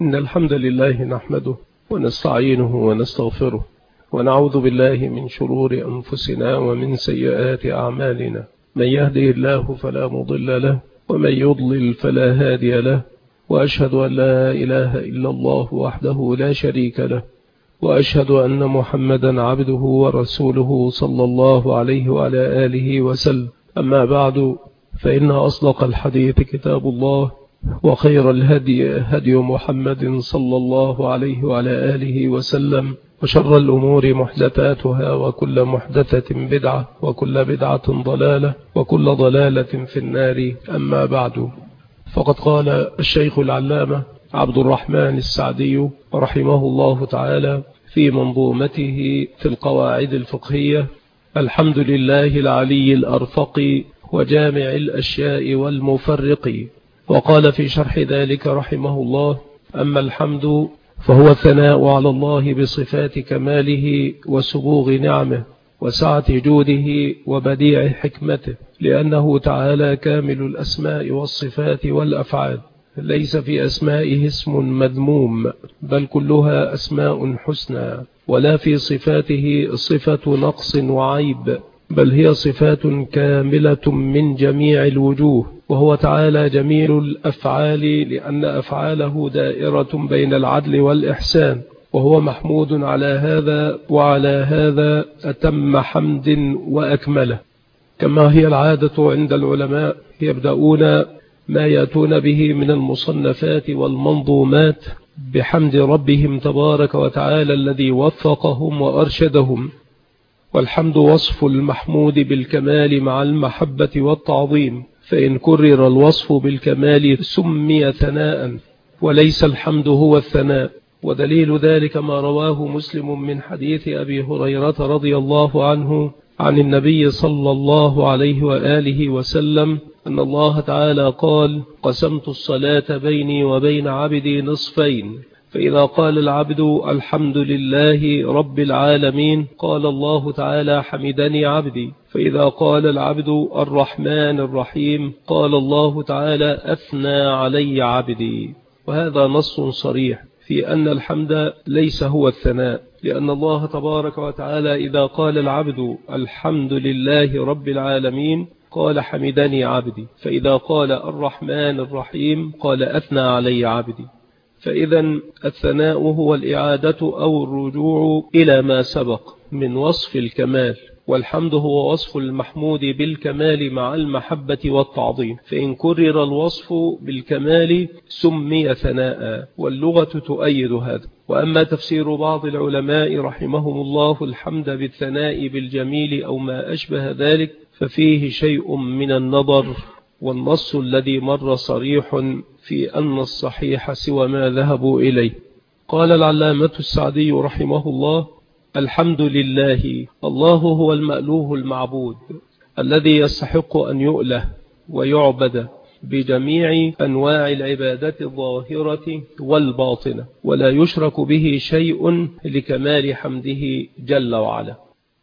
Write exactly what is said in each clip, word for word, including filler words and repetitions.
إن الحمد لله نحمده ونستعينه ونستغفره ونعوذ بالله من شرور أنفسنا ومن سيئات أعمالنا. من يهده الله فلا مضل له ومن يضلل فلا هادي له، وأشهد أن لا إله إلا الله وحده لا شريك له، وأشهد أن محمدا عبده ورسوله صلى الله عليه وعلى آله وسلم. أما بعد، فإن أصدق الحديث كتاب الله، وخير الهدي هدي محمد صلى الله عليه وعلى آله وسلم، وشر الأمور محدثاتها، وكل محدثة بدعة، وكل بدعة ضلالة، وكل ضلالة في النار. أما بعد، فقد قال الشيخ العلامة عبد الرحمن السعدي رحمه الله تعالى في منظومته في القواعد الفقهية: الحمد لله العلي الأرفق وجامع الأشياء والمفرق. وقال في شرح ذلك رحمه الله: أما الحمد فهو الثناء على الله بصفات كماله وسبوغ نعمه وسعة جوده وبديع حكمته، لأنه تعالى كامل الأسماء والصفات والأفعال، ليس في أسمائه اسم مذموم، بل كلها أسماء حسنى، ولا في صفاته صفة نقص وعيب، بل هي صفات كاملة من جميع الوجوه. وهو تعالى جميل الأفعال، لأن أفعاله دائرة بين العدل والإحسان، وهو محمود على هذا، وعلى هذا أتم حمد وأكمله. كما هي العادة عند العلماء، يبدأون ما يأتون به من المصنفات والمنظومات بحمد ربهم تبارك وتعالى الذي وفقهم وأرشدهم. والحمد وصف المحمود بالكمال مع المحبة والتعظيم، فإن كرر الوصف بالكمال سمي ثناء، وليس الحمد هو الثناء. ودليل ذلك ما رواه مسلم من حديث أبي هريرة رضي الله عنه عن النبي صلى الله عليه وآله وسلم أن الله تعالى قال: قسمت الصلاة بيني وبين عبدي نصفين، فإذا قال العبد الحمد لله رب العالمين قال الله تعالى: حمدني عبدي. فإذا قال العبد الرحمن الرحيم قال الله تعالى: أثنى علي عبدي. وهذا نص صريح في أن الحمد ليس هو الثناء، لأن الله تبارك وتعالى إذا قال العبد الحمد لله رب العالمين قال: حمدني عبدي. فإذا قال الرحمن الرحيم قال: أثنى علي عبدي. فإذا الثناء هو الإعادة أو الرجوع إلى ما سبق من وصف الكمال، والحمد هو وصف المحمود بالكمال مع المحبة والتعظيم، فإن كرر الوصف بالكمال سمي ثناء، واللغة تؤيد هذا. وأما تفسير بعض العلماء رحمهم الله الحمد بالثناء بالجميل أو ما أشبه ذلك، ففيه شيء من النظر، والنص الذي مر صريح في أن الصحيح سوى ما ذهبوا إليه. قال العلامة السعدي رحمه الله: الحمد لله، الله هو المألوه المعبود الذي يستحق أن يؤله ويعبد بجميع أنواع العبادة الظاهرة والباطنة، ولا يشرك به شيء لكمال حمده جل وعلا.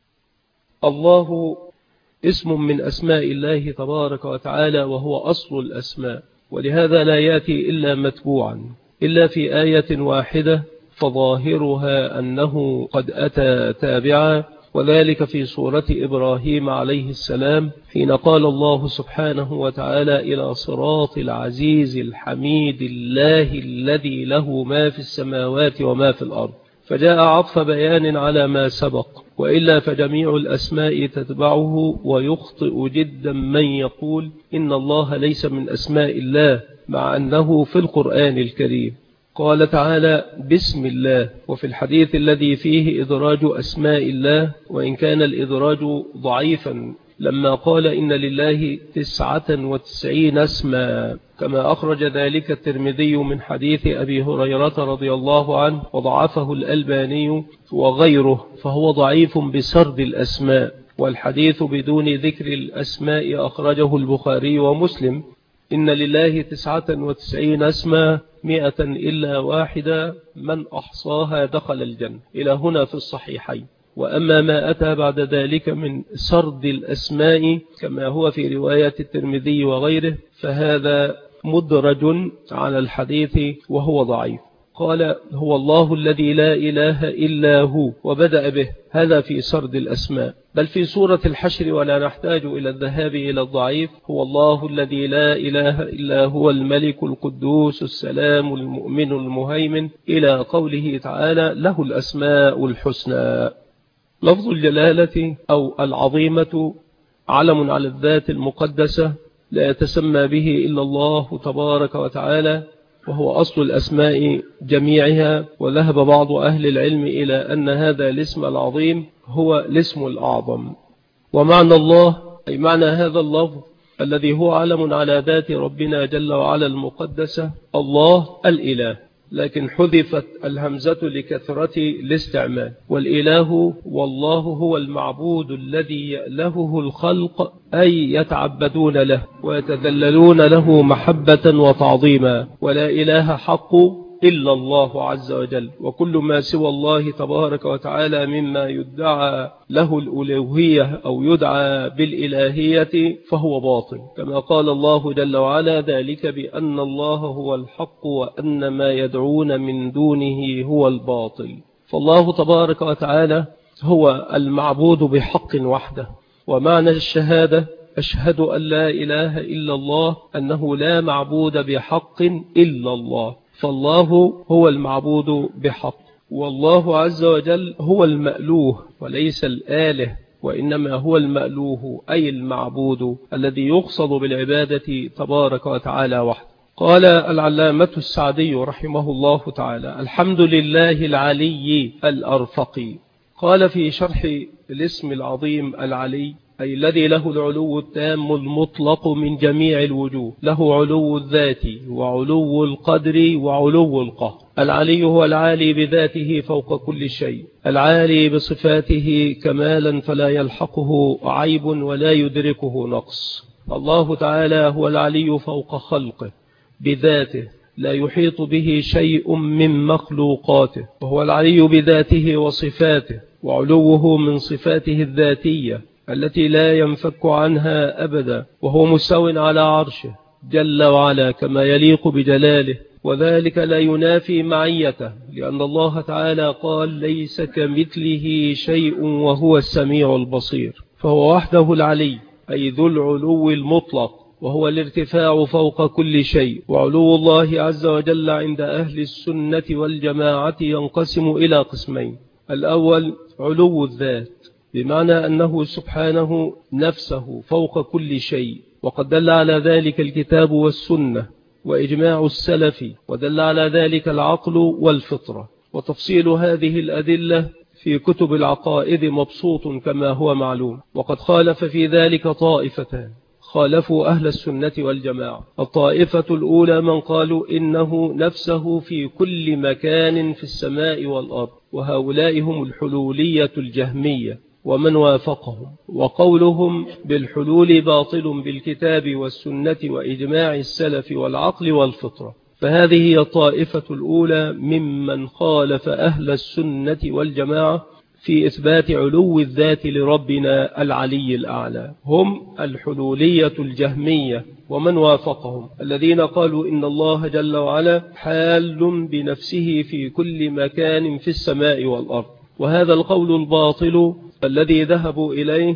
الله اسم من أسماء الله تبارك وتعالى، وهو أصل الأسماء، ولهذا لا يأتي إلا متبوعا، إلا في آية واحدة فظاهرها أنه قد أتى تابعا، وذلك في سورة إبراهيم عليه السلام، حين قال الله سبحانه وتعالى: إلى صراط العزيز الحميد الله الذي له ما في السماوات وما في الأرض. فجاء عطف بيان على ما سبق، وإلا فجميع الأسماء تتبعه، ويخطئ جدا من يقول إن الله ليس من أسماء الله، مع أنه في القرآن الكريم قال تعالى: بسم الله. وفي الحديث الذي فيه إدراج أسماء الله، وإن كان الإدراج ضعيفا، لما قال: إن لله تسعة وتسعين اسما، كما أخرج ذلك الترمذي من حديث أبي هريرة رضي الله عنه، وضعفه الألباني وغيره، فهو ضعيف بسرد الأسماء. والحديث بدون ذكر الأسماء أخرجه البخاري ومسلم: إن لله تسعة وتسعين اسما مئة إلا واحدة، من أحصاها دخل الجنة، إلى هنا في الصحيحين. وأما ما أتى بعد ذلك من سرد الأسماء كما هو في رواية الترمذي وغيره، فهذا مدرج على الحديث وهو ضعيف. قال هو الله الذي لا إله إلا هو وبدأ به، هذا في سرد الأسماء. بل في سورة الحشر ولا نحتاج إلى الذهاب إلى الضعيف، هو الله الذي لا إله إلا هو الملك القدوس السلام المؤمن المهيمن إلى قوله تعالى له الأسماء الحسنى. لفظ الجلالة أو العظيمة علم على الذات المقدسة لا يتسمى به إلا الله تبارك وتعالى، وهو أصل الأسماء جميعها. وذهب بعض أهل العلم إلى أن هذا الاسم العظيم هو الاسم الأعظم. ومعنى الله أي معنى هذا اللفظ الذي هو علم على ذات ربنا جل وعلا المقدسة الله الإله، لكن حذفت الهمزة لكثرة الاستعمال. والإله والله هو المعبود الذي يألهه الخلق، أي يتعبدون له ويتذللون له محبة وتعظيما. ولا إله حق إلا الله عز وجل، وكل ما سوى الله تبارك وتعالى مما يدعى له الألوهية أو يدعى بالإلهية فهو باطل، كما قال الله جل وعلا ذلك بأن الله هو الحق وأن ما يدعون من دونه هو الباطل. فالله تبارك وتعالى هو المعبود بحق وحده. ومعنى الشهادة أشهد أن لا إله إلا الله، أنه لا معبود بحق إلا الله، فالله هو المعبود بحق. والله عز وجل هو المألوه وليس الآله، وإنما هو المألوه أي المعبود الذي يقصد بالعبادة تبارك وتعالى وحده. قال العلامة السعدي رحمه الله تعالى الحمد لله العلي الأرفقي. قال في شرح الاسم العظيم العلي أي الذي له العلو التام المطلق من جميع الوجوه، له علو الذات وعلو القدر وعلو القهر. العلي هو العالي بذاته فوق كل شيء، العالي بصفاته كمالا فلا يلحقه عيب ولا يدركه نقص. الله تعالى هو العلي فوق خلقه بذاته، لا يحيط به شيء من مخلوقاته، وهو العلي بذاته وصفاته، وعلوه من صفاته الذاتية التي لا ينفك عنها أبدا، وهو مستو على عرشه جل وعلا كما يليق بجلاله، وذلك لا ينافي معيته، لأن الله تعالى قال ليس كمثله شيء وهو السميع البصير. فهو وحده العلي أي ذو العلو المطلق، وهو الارتفاع فوق كل شيء. وعلو الله عز وجل عند أهل السنة والجماعة ينقسم إلى قسمين: الأول علو الذات، بمعنى أنه سبحانه نفسه فوق كل شيء، وقد دل على ذلك الكتاب والسنة وإجماع السلف، ودل على ذلك العقل والفطرة. وتفصيل هذه الأدلة في كتب العقائد مبسوط كما هو معلوم. وقد خالف في ذلك طائفتان خالفوا أهل السنة والجماعة. الطائفة الأولى من قالوا إنه نفسه في كل مكان في السماء والأرض، وهؤلاء هم الحلولية الجهمية ومن وافقهم، وقولهم بالحلول باطل بالكتاب والسنة وإجماع السلف والعقل والفطرة. فهذه هي الطائفة الأولى ممن خالف أهل السنة والجماعة في إثبات علو الذات لربنا العلي الأعلى، هم الحلولية الجهمية ومن وافقهم، الذين قالوا إن الله جل وعلا حال بنفسه في كل مكان في السماء والأرض. وهذا القول الباطل الذي ذهبوا إليه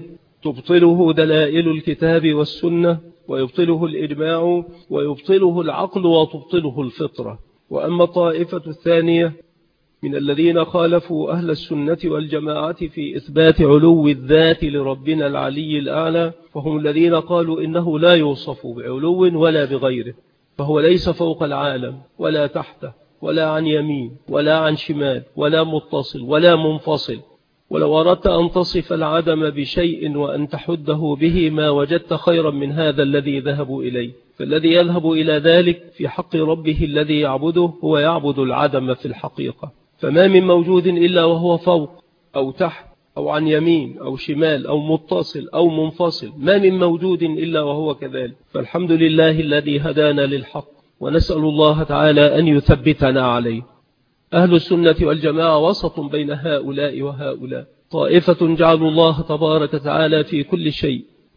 تبطله دلائل الكتاب والسنة، ويبطله الإجماع، ويبطله العقل، وتبطله الفطرة. وأما الطائفة الثانية من الذين خالفوا أهل السنة والجماعة في إثبات علو الذات لربنا العلي الأعلى، فهم الذين قالوا إنه لا يوصف بعلو ولا بغيره، فهو ليس فوق العالم ولا تحته ولا عن يمين ولا عن شمال ولا متصل ولا منفصل. ولو أردت أن تصف العدم بشيء وأن تحده به ما وجدت خيرا من هذا الذي ذهبوا إليه. فالذي يذهب إلى ذلك في حق ربه الذي يعبده هو يعبد العدم في الحقيقة. فما من موجود إلا وهو فوق أو تحت أو عن يمين أو شمال أو متصل أو منفصل، ما من موجود إلا وهو كذلك. فالحمد لله الذي هدانا للحق، ونسأل الله تعالى أن يثبتنا عليه. أهل السنة والجماعة وسط بين هؤلاء وهؤلاء، طائفة جعلوا الله تبارك وتعالى في كل شيء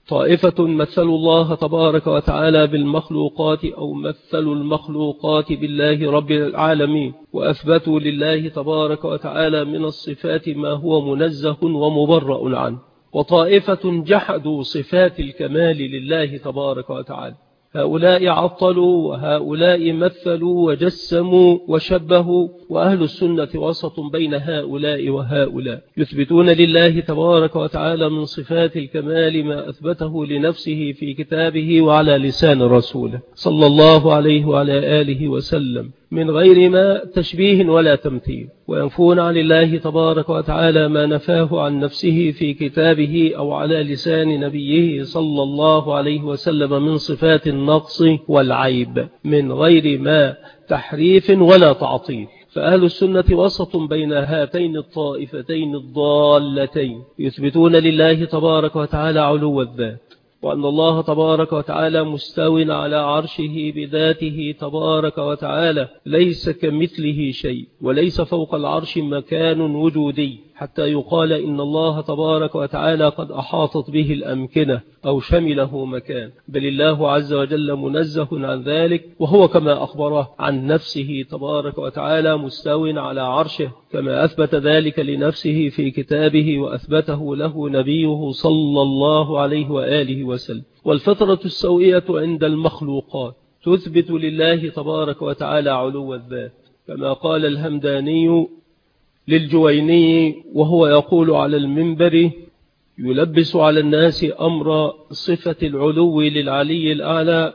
طائفة مثلوا الله تبارك وتعالى بالمخلوقات أو مثلوا المخلوقات بالله رب العالمين، وأثبتوا لله تبارك وتعالى من الصفات ما هو منزه ومبرأ عنه. وطائفة جحدوا صفات الكمال لله تبارك وتعالى، هؤلاء عطلوا وهؤلاء مثلوا وجسموا وشبهوا، وأهل السنة وسط بين هؤلاء وهؤلاء، يثبتون لله تبارك وتعالى من صفات الكمال ما أثبته لنفسه في كتابه وعلى لسان رسوله صلى الله عليه وعلى آله وسلم من غير ما تشبيه ولا تمثيل، وينفون عن الله تبارك وتعالى ما نفاه عن نفسه في كتابه أو على لسان نبيه صلى الله عليه وسلم من صفات النقص والعيب من غير ما تحريف ولا تعطيل. فأهل السنة وسط بين هاتين الطائفتين الضالتين، يثبتون لله تبارك وتعالى علو الذات، وأن الله تبارك وتعالى مستو على عرشه بذاته تبارك وتعالى، ليس كمثله شيء، وليس فوق العرش مكان وجودي حتى يقال إن الله تبارك وتعالى قد أحاطت به الأمكنة أو شمله مكان، بل الله عز وجل منزه عن ذلك، وهو كما أخبره عن نفسه تبارك وتعالى مستو على عرشه، كما أثبت ذلك لنفسه في كتابه وأثبته له نبيه صلى الله عليه وآله وسلم. والفطرة السوية عند المخلوقات تثبت لله تبارك وتعالى علو الذات، كما قال الهمداني للجويني وهو يقول على المنبر يلبس على الناس أمر صفة العلو للعلي الأعلى،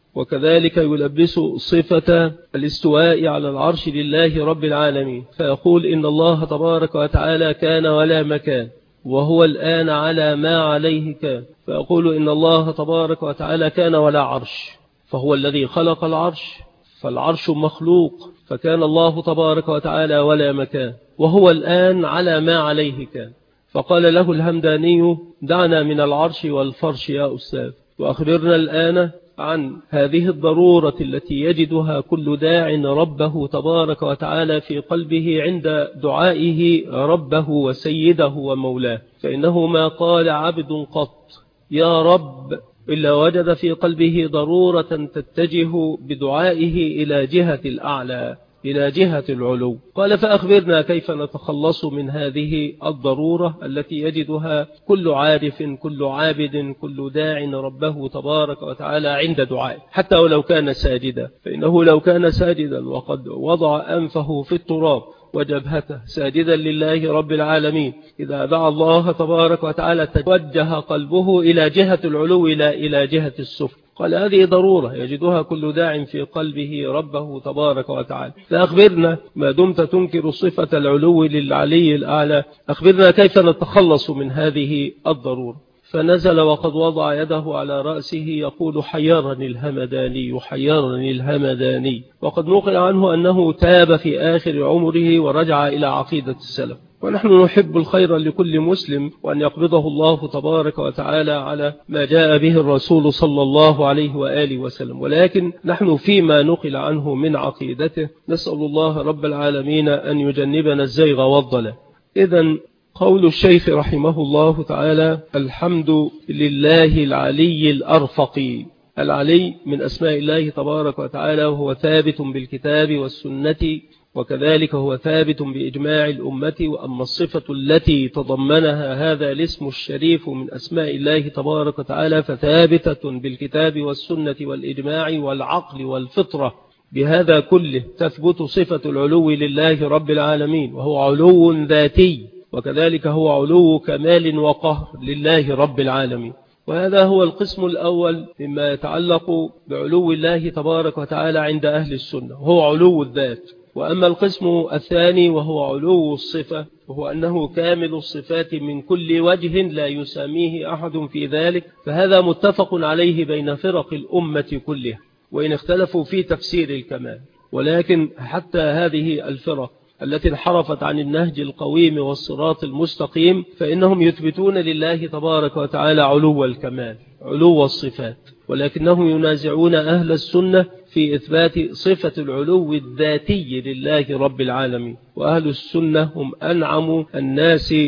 وكذلك يلبس صفة الاستواء على العرش لله رب العالمين، فيقول إن الله تبارك وتعالى كان ولا مكان، وهو الآن على ما عليه كان، فيقول إن الله تبارك وتعالى كان ولا عرش، فهو الذي خلق العرش، فالعرش مخلوق، فكان الله تبارك وتعالى ولا مكان، وهو الآن على ما عليه كان. فقال له الهمداني دعنا من العرش والفرش يا أستاذ، وأخبرنا الآن عن هذه الضرورة التي يجدها كل داع ربه تبارك وتعالى في قلبه عند دعائه ربه وسيده ومولاه، فإنه ما قال عبد قط يا رب إلا وجد في قلبه ضرورة تتجه بدعائه إلى جهة الأعلى، إلى جهة العلو. قال فأخبرنا كيف نتخلص من هذه الضرورة التي يجدها كل عارف كل عابد كل داع ربه تبارك وتعالى عند دعائه، حتى ولو كان ساجدا، فإنه لو كان ساجدا وقد وضع أنفه في التراب وجبهته ساجدا لله رب العالمين، إذا دعا الله تبارك وتعالى توجه قلبه إلى جهة العلو لا إلى جهة السفل. قال هذه ضرورة يجدها كل داع في قلبه ربه تبارك وتعالى. فأخبرنا ما دمت تنكر صفة العلو للعلي الأعلى، أخبرنا كيف نتخلص من هذه الضرورة. فنزل وقد وضع يده على رأسه يقول حيرني الهمداني حيرني الهمداني. وقد نقل عنه أنه تاب في آخر عمره ورجع إلى عقيدة السلف. ونحن نحب الخير لكل مسلم، وأن يقبضه الله تبارك وتعالى على ما جاء به الرسول صلى الله عليه وآله وسلم، ولكن نحن فيما نقل عنه من عقيدته نسأل الله رب العالمين أن يجنبنا الزيغ والضلال. إذن قول الشيخ رحمه الله تعالى الحمد لله العلي الأرفق. العلي من أسماء الله تبارك وتعالى، وهو ثابت بالكتاب والسنة، وكذلك هو ثابت بإجماع الأمة. وأما الصفة التي تضمنها هذا الاسم الشريف من أسماء الله تبارك وتعالى فثابتة بالكتاب والسنة والإجماع والعقل والفطرة. بهذا كله تثبت صفة العلو لله رب العالمين، وهو علو ذاتي، وكذلك هو علو كمال وقهر لله رب العالمين. وهذا هو القسم الأول مما يتعلق بعلو الله تبارك وتعالى عند أهل السنة، وهو علو الذات. وأما القسم الثاني وهو علو الصفة، وهو أنه كامل الصفات من كل وجه لا يساميه أحد في ذلك، فهذا متفق عليه بين فرق الأمة كلها، وإن اختلفوا في تفسير الكمال. ولكن حتى هذه الفرق التي انحرفت عن النهج القويم والصراط المستقيم، فإنهم يثبتون لله تبارك وتعالى علو الكمال، علو الصفات، ولكنهم ينازعون أهل السنة في إثبات صفة العلو الذاتي لله رب العالمين. وأهل السنة هم أنعم الناس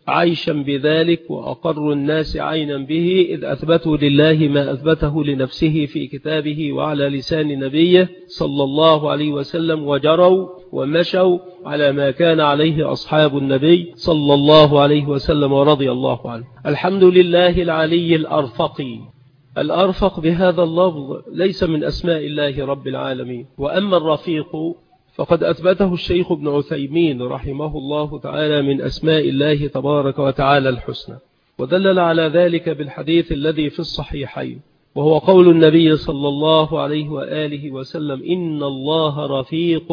عيشا بذلك وأقر الناس عينا به، إذ أثبتوا لله ما أثبته لنفسه في كتابه وعلى لسان نبيه صلى الله عليه وسلم، وجروا ومشوا على ما كان عليه أصحاب النبي صلى الله عليه وسلم ورضي الله عنه. الحمد لله العلي الأرفقي. الأرفق بهذا اللفظ ليس من أسماء الله رب العالمين. وأما الرفيق فقد أثبته الشيخ ابن عثيمين رحمه الله تعالى من أسماء الله تبارك وتعالى الحسنى، ودلل على ذلك بالحديث الذي في الصحيحين، وهو قول النبي صلى الله عليه وآله وسلم: إن الله رفيق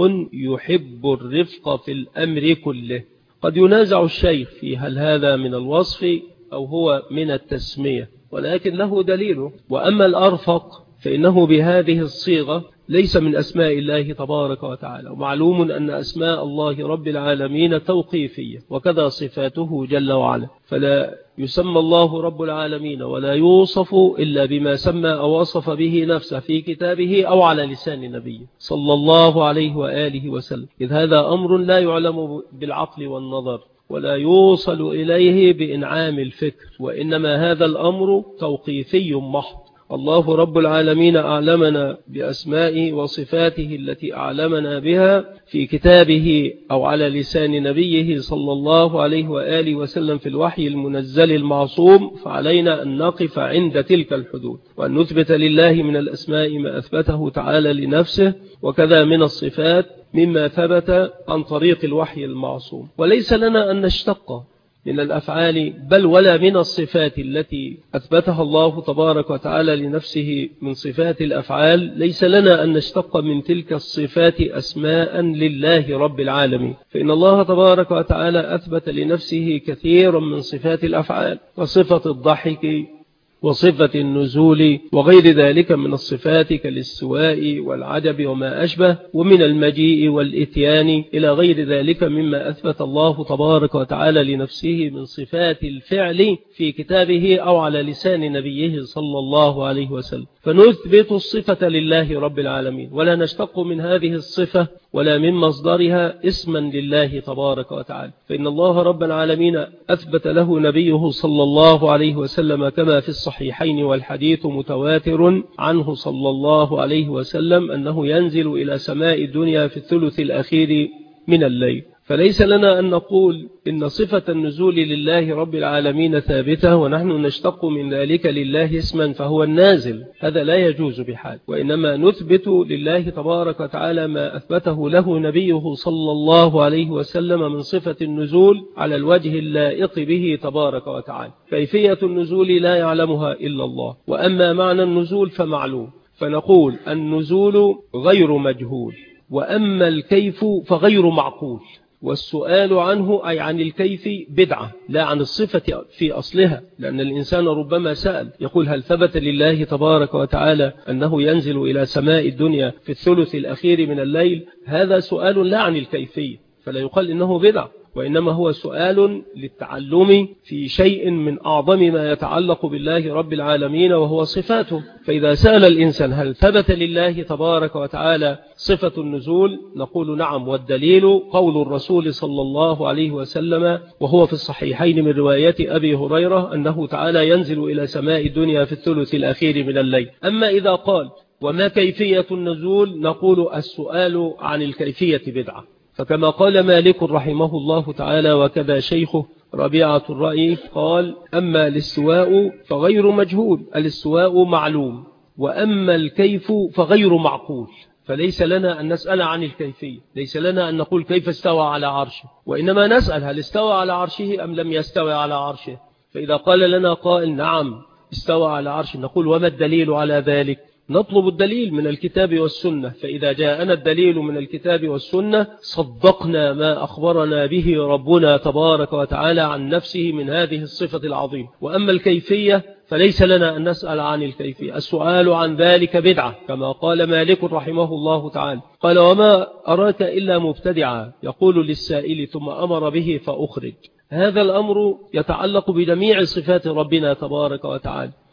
يحب الرفق في الأمر كله. قد ينازع الشيخ في هل هذا من الوصف أو هو من التسمية، ولكن له دليله. وأما الأرفق فإنه بهذه الصيغة ليس من أسماء الله تبارك وتعالى، ومعلوم أن أسماء الله رب العالمين توقيفية، وكذا صفاته جل وعلا، فلا يسمى الله رب العالمين ولا يوصف إلا بما سمى أو وصف به نفسه في كتابه أو على لسان نبيه صلى الله عليه وآله وسلم، إذ هذا أمر لا يعلم بالعقل والنظر ولا يوصل إليه بإنعام الفكر، وإنما هذا الأمر توقيفي محض. الله رب العالمين أعلمنا بأسمائه وصفاته التي أعلمنا بها في كتابه أو على لسان نبيه صلى الله عليه وآله وسلم في الوحي المنزل المعصوم، فعلينا أن نقف عند تلك الحدود وأن نثبت لله من الأسماء ما أثبته تعالى لنفسه، وكذا من الصفات مما ثبت عن طريق الوحي المعصوم. وليس لنا أن نشتق من الأفعال بل ولا من الصفات التي أثبتها الله تبارك وتعالى لنفسه من صفات الأفعال، ليس لنا أن نشتق من تلك الصفات أسماء لله رب العالمين، فإن الله تبارك وتعالى أثبت لنفسه كثيرا من صفات الأفعال، وصفة الضحك وصفة النزول وغير ذلك من الصفات كالاستواء والعجب وما أشبه، ومن المجيء والإتيان إلى غير ذلك مما أثبت الله تبارك وتعالى لنفسه من صفات الفعل في كتابه أو على لسان نبيه صلى الله عليه وسلم. فنثبت الصفة لله رب العالمين، ولا نشتق من هذه الصفة ولا من مصدرها اسما لله تبارك وتعالى، فإن الله رب العالمين أثبت له نبيه صلى الله عليه وسلم كما في الصحيحين والحديث متواتر عنه صلى الله عليه وسلم أنه ينزل إلى سماء الدنيا في الثلث الأخير من الليل. فليس لنا أن نقول إن صفة النزول لله رب العالمين ثابتة ونحن نشتق من ذلك لله اسما فهو النازل، هذا لا يجوز بحال، وإنما نثبت لله تبارك وتعالى ما أثبته له نبيه صلى الله عليه وسلم من صفة النزول على الوجه اللائق به تبارك وتعالى. كيفية النزول لا يعلمها إلا الله، وأما معنى النزول فمعلوم، فنقول النزول غير مجهول، وأما الكيف فغير معقول، والسؤال عنه أي عن الكيف بدعة لا عن الصفة في أصلها، لأن الإنسان ربما سأل يقول: هل ثبت لله تبارك وتعالى أنه ينزل إلى سماء الدنيا في الثلث الأخير من الليل؟ هذا سؤال لا عن الكيفية، فلا يقال إنه بدعة، وإنما هو سؤال للتعلم في شيء من أعظم ما يتعلق بالله رب العالمين وهو صفاته. فإذا سأل الإنسان هل ثبت لله تبارك وتعالى صفة النزول، نقول نعم، والدليل قول الرسول صلى الله عليه وسلم وهو في الصحيحين من رواية أبي هريرة أنه تعالى ينزل إلى سماء الدنيا في الثلث الأخير من الليل. أما إذا قال وما كيفية النزول، نقول السؤال عن الكيفية بدعة، فكما قال مالك رحمه الله تعالى وكذا شيخه ربيعة الرأي قال: أما الاستواء فغير مجهول، الاستواء معلوم، وأما الكيف فغير معقول. فليس لنا أن نسأل عن الكيفية، ليس لنا أن نقول كيف استوى على عرشه، وإنما نسأل هل استوى على عرشه أم لم يستوى على عرشه. فإذا قال لنا قائل نعم استوى على عرشه، نقول وما الدليل على ذلك؟ نطلب الدليل من الكتاب والسنة، فإذا جاءنا الدليل من الكتاب والسنة صدقنا ما أخبرنا به ربنا تبارك وتعالى عن نفسه من هذه الصفة العظيمة. وأما الكيفية فليس لنا أن نسأل عن الكيفية، السؤال عن ذلك بدعة، كما قال مالك رحمه الله تعالى قال: وما أراك إلا مبتدعا يقول للسائل ثم أمر به فأخرج. هذا الأمر يتعلق بجميع صفات ربنا تبارك وتعالى،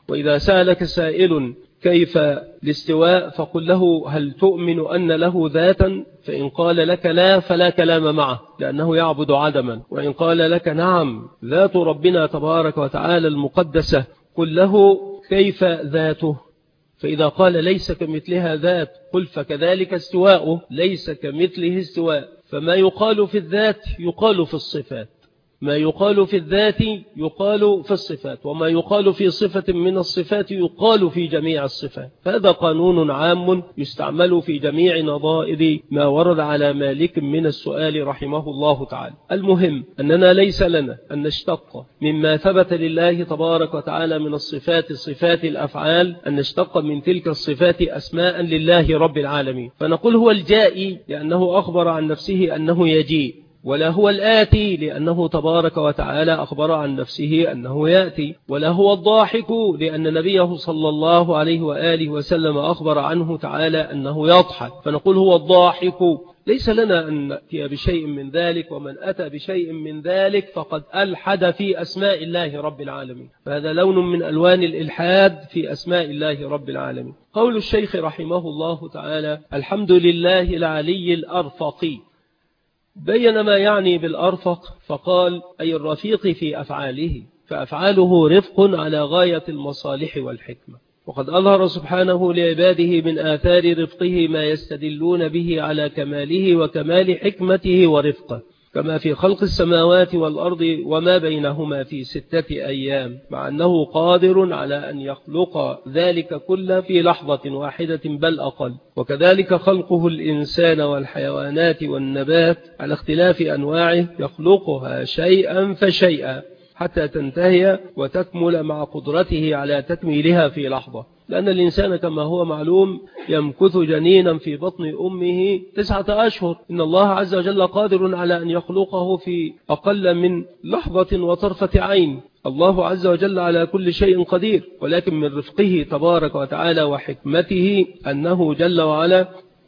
وإذا سألك سائل كيف الاستواء فقل له هل تؤمن أن له ذاتا؟ فإن قال لك لا فلا كلام معه لأنه يعبد عدما، وإن قال لك نعم ذات ربنا تبارك وتعالى المقدسة قل له كيف ذاته؟ فإذا قال ليس كمثلها ذات قل فكذلك استواءه ليس كمثله استواء. فما يقال في الذات يقال في الصفات، ما يقال في الذات يقال في الصفات، وما يقال في صفة من الصفات يقال في جميع الصفات. هذا قانون عام يستعمل في جميع نظائر ما ورد على مالك من السؤال رحمه الله تعالى. المهم أننا ليس لنا أن نشتق مما ثبت لله تبارك وتعالى من الصفات صفات الأفعال، أن نشتق من تلك الصفات أسماء لله رب العالمين، فنقول هو الجائي لأنه أخبر عن نفسه أنه يجيء، ولا هو الآتي لأنه تبارك وتعالى أخبر عن نفسه أنه يأتي، ولا هو الضاحك لأن نبيه صلى الله عليه وآله وسلم أخبر عنه تعالى أنه يضحك، فنقول هو الضاحك. ليس لنا أن نأتي بشيء من ذلك، ومن أتى بشيء من ذلك فقد ألحد في أسماء الله رب العالمين، فهذا لون من ألوان الإلحاد في أسماء الله رب العالمين. قول الشيخ رحمه الله تعالى الحمد لله العلي الأرفق، بين ما يعني بالأرفق فقال أي الرفيق في أفعاله، فأفعاله رفق على غاية المصالح والحكمة. وقد أظهر سبحانه لعباده من آثار رفقه ما يستدلون به على كماله وكمال حكمته ورفقه، كما في خلق السماوات والأرض وما بينهما في ستة أيام، مع أنه قادر على أن يخلق ذلك كله في لحظة واحدة بل أقل. وكذلك خلقه الإنسان والحيوانات والنبات على اختلاف أنواعه، يخلقها شيئا فشيئا حتى تنتهي وتكمل مع قدرته على تكميلها في لحظة، لأن الإنسان كما هو معلوم يمكث جنينا في بطن أمه تسعة أشهر. إن الله عز وجل قادر على أن يخلقه في أقل من لحظة وطرفة عين. الله عز وجل على كل شيء قدير، ولكن من رفقه تبارك وتعالى وحكمته أنه جل وعلا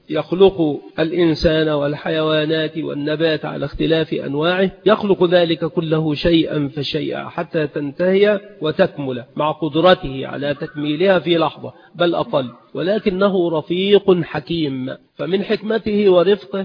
يخلق الإنسان والحيوانات والنبات على اختلاف أنواعه، يخلق ذلك كله شيئا فشيئا حتى تنتهي وتكمل مع قدرته على تكميلها في لحظة بل أقل، ولكنه رفيق حكيم. فمن حكمته ورفقه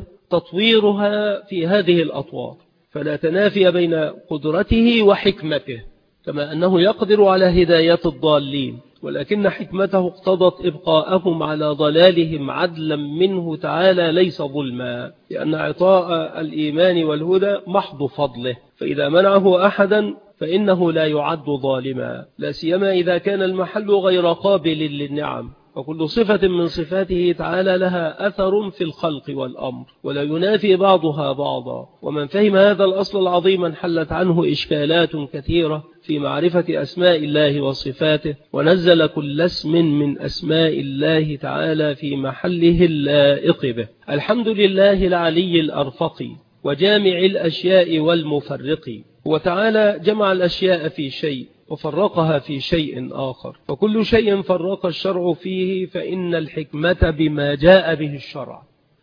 تطويرها في هذه الأطوار، فلا تنافي بين قدرته وحكمته، كما أنه يقدر على هداية الضالين، ولكن حكمته اقتضت إبقاءهم على ضلالهم عدلا منه تعالى ليس ظلما، لأن إعطاء الإيمان والهدى محض فضله، فإذا منعه أحدا فإنه لا يعد ظالما، لا سيما إذا كان المحل غير قابل للنعم. وكل صفة من صفاته تعالى لها أثر في الخلق والأمر، ولا ينافي بعضها بعضا. ومن فهم هذا الأصل العظيم انحلت عنه إشكالات كثيرة في معرفة أسماء الله وصفاته، ونزل كل اسم من أسماء الله تعالى في محله اللائق به. الحمد لله العلي الأرفق وجامع الأشياء والمفرق. وتعالى جمع الأشياء في شيء وفرقها في شيء آخر، وكل شيء فرق الشرع فيه فإن الحكمة بما جاء به الشرع،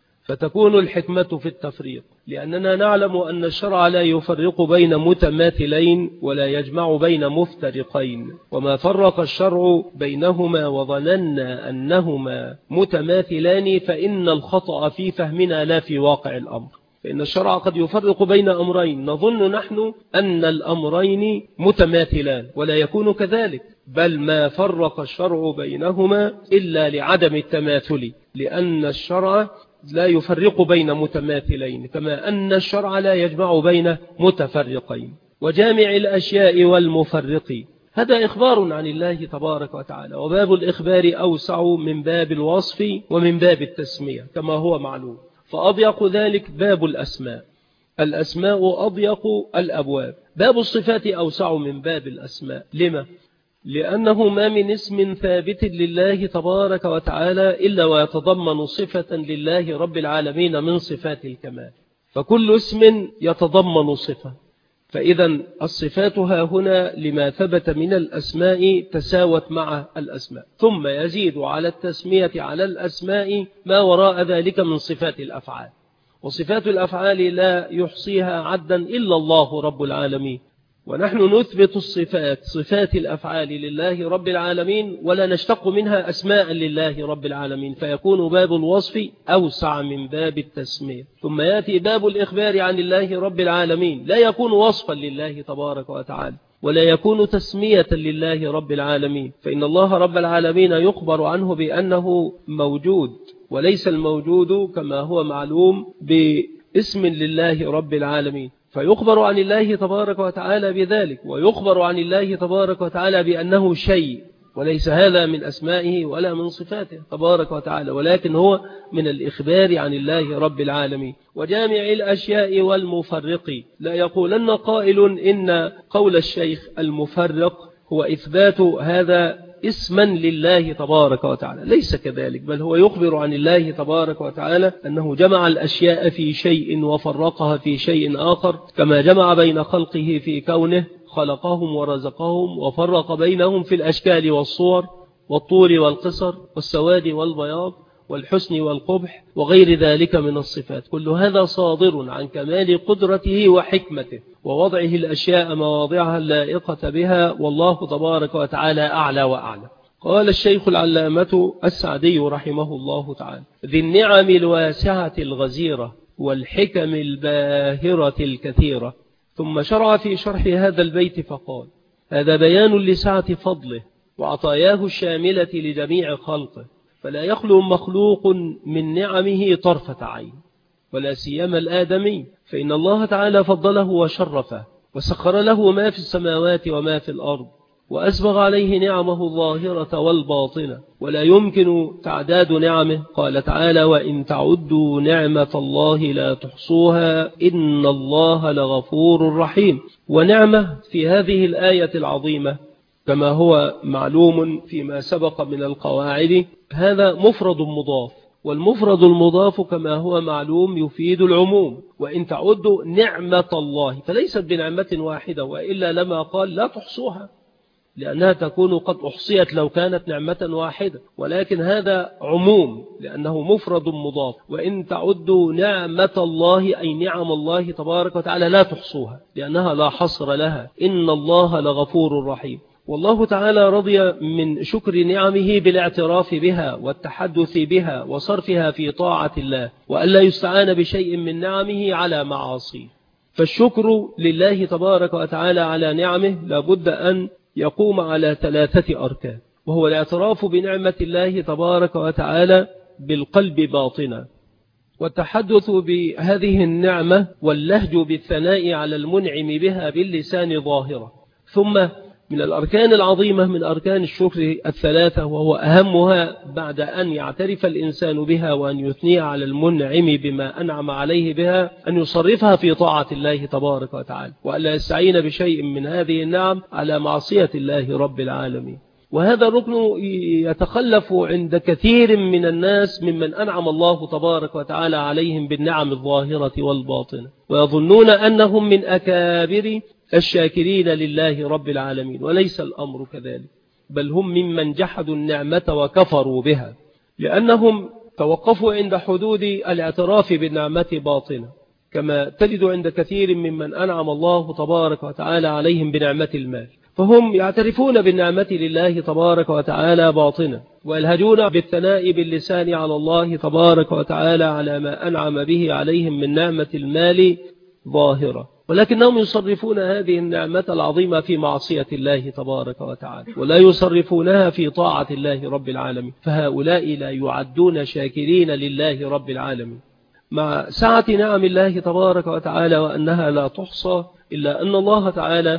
فتكون الحكمة في التفريق، لأننا نعلم أن الشرع لا يفرق بين متماثلين ولا يجمع بين مفترقين، وما فرق الشرع بينهما وظننا أنهما متماثلان فإن الخطأ في فهمنا لا في واقع الأمر، فإن الشرع قد يفرق بين أمرين نظن نحن أن الأمرين متماثلان ولا يكون كذلك، بل ما فرق الشرع بينهما إلا لعدم التماثل، لأن الشرع لا يفرق بين متماثلين كما أن الشرع لا يجمع بين متفرقين. وجامع الأشياء والمفرق، هذا إخبار عن الله تبارك وتعالى، وباب الإخبار أوسع من باب الوصف ومن باب التسمية كما هو معلوم، فأضيق ذلك باب الأسماء، الأسماء أضيق الأبواب، باب الصفات أوسع من باب الأسماء. لما؟ لأنه ما من اسم ثابت لله تبارك وتعالى إلا ويتضمن صفة لله رب العالمين من صفات الكمال، فكل اسم يتضمن صفة، فإذا الصفات ها هنا لما ثبت من الأسماء تساوت مع الأسماء، ثم يزيد على التسمية على الأسماء ما وراء ذلك من صفات الأفعال، وصفات الأفعال لا يحصيها عدا إلا الله رب العالمين، ونحن نثبت الصفات صفات الأفعال لله رب العالمين، ولا نشتق منها أسماء لله رب العالمين، فيكون باب الوصف أوسع من باب التسمية. ثم يأتي باب الإخبار عن الله رب العالمين، لا يكون وصفا لله تبارك وتعالى ولا يكون تسمية لله رب العالمين، فإن الله رب العالمين يخبر عنه بأنه موجود، وليس الموجود كما هو معلوم باسم لله رب العالمين، فيخبر عن الله تبارك وتعالى بذلك، ويخبر عن الله تبارك وتعالى بأنه شيء، وليس هذا من أسمائه ولا من صفاته تبارك وتعالى، ولكن هو من الإخبار عن الله رب العالمين. وجامع الأشياء والمفرق، لا يقولن قائل إن قول الشيخ المفرق هو إثبات هذا اسما لله تبارك وتعالى، ليس كذلك، بل هو يخبر عن الله تبارك وتعالى أنه جمع الأشياء في شيء وفرقها في شيء آخر، كما جمع بين خلقه في كونه خلقهم ورزقهم، وفرق بينهم في الأشكال والصور والطول والقصر والسواد والبياض والحسن والقبح وغير ذلك من الصفات. كل هذا صادر عن كمال قدرته وحكمته ووضعه الأشياء مواضعها اللائقة بها، والله تبارك وتعالى أعلى وأعلى. قال الشيخ العلامة السعدي رحمه الله تعالى: ذي النعم الواسعة الغزيرة والحكم الباهرة الكثيرة. ثم شرع في شرح هذا البيت فقال: هذا بيان لسعة فضله وعطاياه الشاملة لجميع خلقه، فلا يخلو مخلوق من نعمه طرفة عين، ولا سيما الآدمي، فإن الله تعالى فضله وشرفه وسخر له ما في السماوات وما في الأرض، وأسبغ عليه نعمه الظاهرة والباطنة، ولا يمكن تعداد نعمه. قال تعالى: وإن تعدوا نعمة الله لا تحصوها إن الله لغفور رحيم. ونعمة في هذه الآية العظيمة كما هو معلوم فيما سبق من القواعد هذا مفرد مضاف، والمفرد المضاف كما هو معلوم يفيد العموم. وإن تعدوا نعمة الله فليست بنعمة واحدة، وإلا لما قال لا تحصوها، لأنها تكون قد أحصيت لو كانت نعمة واحدة، ولكن هذا عموم لأنه مفرد مضاف. وإن تعدوا نعمة الله أي نعم الله تبارك وتعالى لا تحصوها، لأنها لا حصر لها، إن الله لغفور رحيم. والله تعالى رضي من شكر نعمه بالاعتراف بها والتحدث بها وصرفها في طاعة الله، وألا يستعان بشيء من نعمه على معاصيه. فالشكر لله تبارك وتعالى على نعمه لابد أن يقوم على ثلاثة أركان، وهو الاعتراف بنعمة الله تبارك وتعالى بالقلب باطنا، والتحدث بهذه النعمة واللهج بالثناء على المنعم بها باللسان ظاهرة. ثم من الأركان العظيمة من أركان الشكر الثلاثة، وهو أهمها بعد أن يعترف الإنسان بها وأن يثني على المنعم بما أنعم عليه بها، أن يصرفها في طاعة الله تبارك وتعالى، وألا يستعين بشيء من هذه النعم على معصية الله رب العالمين. وهذا الركن يتخلف عند كثير من الناس ممن أنعم الله تبارك وتعالى عليهم بالنعم الظاهرة والباطنة، ويظنون أنهم من أكابر الشاكرين لله رب العالمين، وليس الأمر كذلك، بل هم ممن جحدوا النعمة وكفروا بها، لأنهم توقفوا عند حدود الاعتراف بالنعمة باطنة، كما تجد عند كثير ممن أنعم الله تبارك وتعالى عليهم بنعمة المال، فهم يعترفون بالنعمة لله تبارك وتعالى باطنة، ويلهجون بالثناء باللسان على الله تبارك وتعالى على ما أنعم به عليهم من نعمة المال ظاهرة، ولكنهم يصرفون هذه النعمة العظيمة في معصية الله تبارك وتعالى، ولا يصرفونها في طاعة الله رب العالمين، فهؤلاء لا يعدون شاكرين لله رب العالمين. مع سعة نعم الله تبارك وتعالى وأنها لا تحصى، إلا أن الله تعالى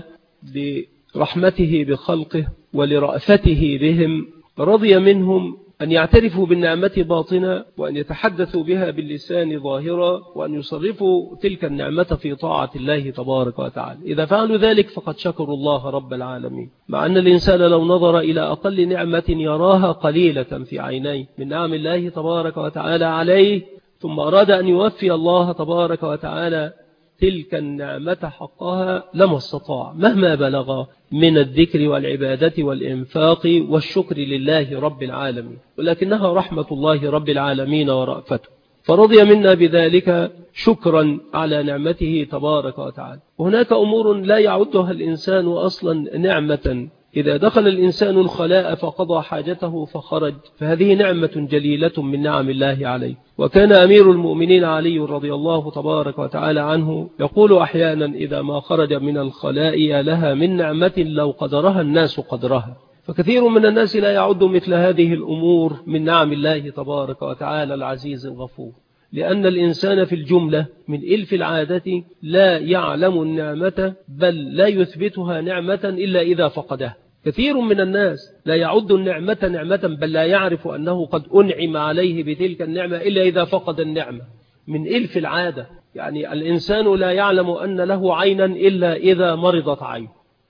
برحمته بخلقه ولرأفته بهم رضي منهم أن يعترفوا بالنعمة باطنة، وأن يتحدثوا بها باللسان ظاهرة، وأن يصرفوا تلك النعمة في طاعة الله تبارك وتعالى. إذا فعلوا ذلك فقد شكروا الله رب العالمين، مع أن الإنسان لو نظر إلى أقل نعمة يراها قليلة في عينيه من نعم الله تبارك وتعالى عليه، ثم أراد أن يوفي الله تبارك وتعالى تلك النعمة حقها لما استطاع مهما بلغ من الذكر والعبادة والإنفاق والشكر لله رب العالمين، ولكنها رحمة الله رب العالمين ورأفته. فرضي منا بذلك شكرا على نعمته تبارك وتعالى. وهناك أمور لا يعدها الإنسان أصلا نعمة، إذا دخل الإنسان الخلاء فقضى حاجته فخرج، فهذه نعمة جليلة من نعم الله عليه. وكان أمير المؤمنين علي رضي الله تبارك وتعالى عنه يقول أحيانا إذا ما خرج من الخلاء يا لها من نعمة لو قدرها الناس قدرها. فكثير من الناس لا يعد مثل هذه الأمور من نعم الله تبارك وتعالى العزيز الغفور، لأن الإنسان في الجملة من إلف العادة لا يعلم النعمة بل لا يثبتها نعمة إلا إذا فقدها. كثير من الناس لا يعد النعمة نعمة بل لا يعرف أنه قد أنعم عليه بتلك النعمة إلا إذا فقد النعمة، من إلف العادة. يعني الإنسان لا يعلم أن له عينا إلا إذا مرضت عين،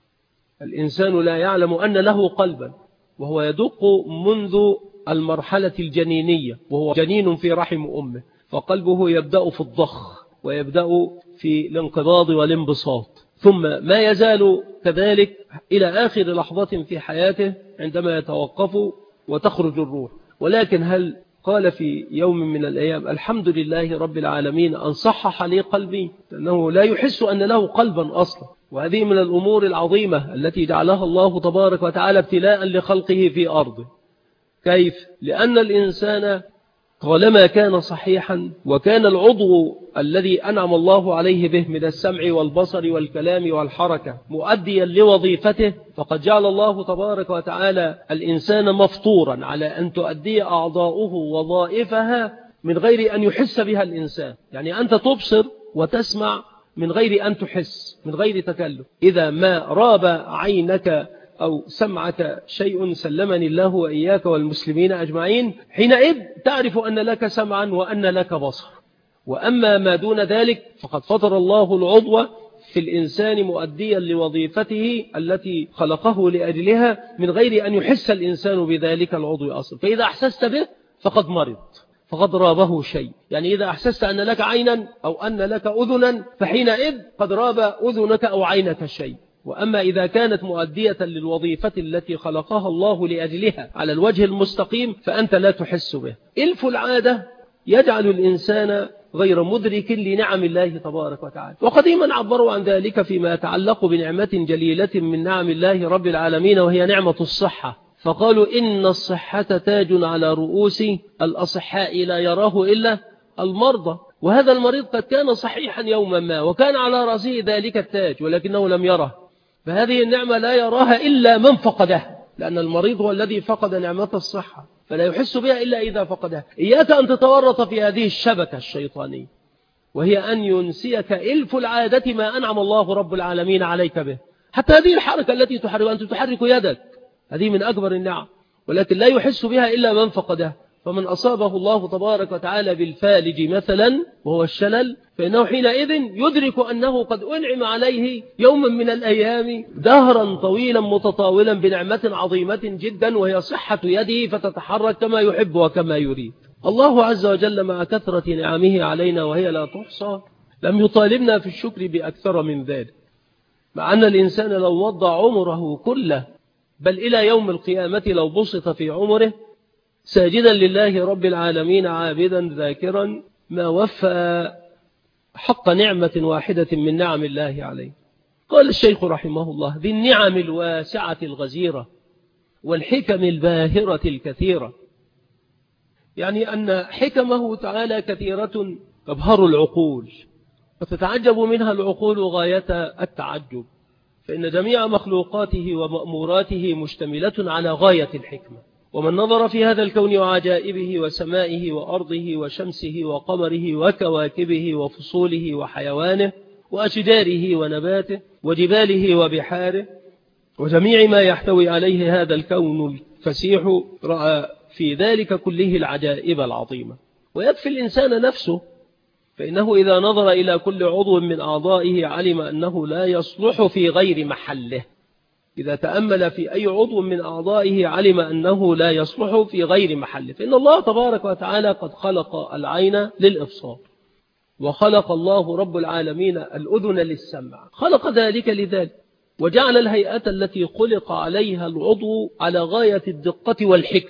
الإنسان لا يعلم أن له قلبا وهو يدق منذ المرحلة الجنينية وهو جنين في رحم أمه، فقلبه يبدأ في الضخ ويبدأ في الانقباض والانبساط، ثم ما يزال كذلك إلى آخر لحظة في حياته عندما يتوقف وتخرج الروح. ولكن هل قال في يوم من الأيام الحمد لله رب العالمين أن صحح لي قلبي؟ لأنه لا يحس أن له قلبا أصلا. وهذه من الأمور العظيمة التي جعلها الله تبارك وتعالى ابتلاء لخلقه في أرضه. كيف؟ لأن الإنسان طالما كان صحيحا وكان العضو الذي أنعم الله عليه به من السمع والبصر والكلام والحركة مؤديا لوظيفته، فقد جعل الله تبارك وتعالى الإنسان مفطورا على أن تؤدي أعضاؤه وظائفها من غير أن يحس بها الإنسان. يعني أنت تبصر وتسمع من غير أن تحس، من غير تكلف. إذا ما راب عينك أو سمعك شيء سلمني الله وإياك والمسلمين أجمعين، حينئذ تعرف أن لك سمعا وأن لك بصر. وأما ما دون ذلك فقد فطر الله العضو في الإنسان مؤديا لوظيفته التي خلقه لأجلها من غير أن يحس الإنسان بذلك العضو أصلا. فإذا أحسست به فقد مرض، فقد رابه شيء. يعني إذا أحسست أن لك عينا أو أن لك أذنا فحينئذ قد راب أذنك أو عينك شيء. وأما إذا كانت مؤدية للوظيفة التي خلقها الله لأجلها على الوجه المستقيم فأنت لا تحس به. إلف العادة يجعل الإنسان غير مدرك لنعم الله تبارك وتعالى. وقديما عبروا عن ذلك فيما يتعلق بنعمة جليلة من نعم الله رب العالمين، وهي نعمة الصحة. فقالوا إن الصحة تاج على رؤوس الأصحاء لا يراه إلا المرضى. وهذا المريض قد كان صحيحا يوما ما وكان على رأسه ذلك التاج ولكنه لم يره، فهذه النعمة لا يراها إلا من فقدها، لأن المريض هو الذي فقد نعمة الصحة فلا يحس بها إلا إذا فقدها. إياك أن تتورط في هذه الشبكة الشيطانية، وهي أن ينسيك إلف العادة ما أنعم الله رب العالمين عليك به. حتى هذه الحركة التي تحرك، أنت تحرك يدك، هذه من أكبر النعم، ولكن لا يحس بها إلا من فقدها. فمن أصابه الله تبارك وتعالى بالفالج مثلا وهو الشلل، فإنه حينئذ يدرك أنه قد أنعم عليه يوما من الأيام دهرا طويلا متطاولا بنعمة عظيمة جدا، وهي صحة يده فتتحرك كما يحب وكما يريد. الله عز وجل مع كثرة نعمه علينا وهي لا تحصى لم يطالبنا في الشكر بأكثر من ذلك، مع أن الإنسان لو مضى عمره كله بل إلى يوم القيامة لو بسط في عمره ساجدا لله رب العالمين عابدا ذاكرا ما وفى حق نعمة واحدة من نعم الله عليه. قال الشيخ رحمه الله: ذي النعم الواسعة الغزيرة والحكم الباهرة الكثيرة. يعني أن حكمه تعالى كثيرة تبهر العقول وتتعجب منها العقول غاية التعجب، فإن جميع مخلوقاته ومأموراته مشتملة على غاية الحكمة. ومن نظر في هذا الكون وعجائبه وسمائه وأرضه وشمسه وقمره وكواكبه وفصوله وحيوانه وأشجاره ونباته وجباله وبحاره وجميع ما يحتوي عليه هذا الكون الفسيح، رأى في ذلك كله العجائب العظيمة. ويكفي الإنسان نفسه، فإنه إذا نظر إلى كل عضو من أعضائه علم أنه لا يصلح في غير محله. إذا تأمل في أي عضو من أعضائه علم أنه لا يصلح في غير محله. فإن الله تبارك وتعالى قد خلق العين للإبصار، وخلق الله رب العالمين الأذن للسمع، خلق ذلك لذلك، وجعل الهيئة التي خلق عليها العضو على غاية الدقة والحكمة،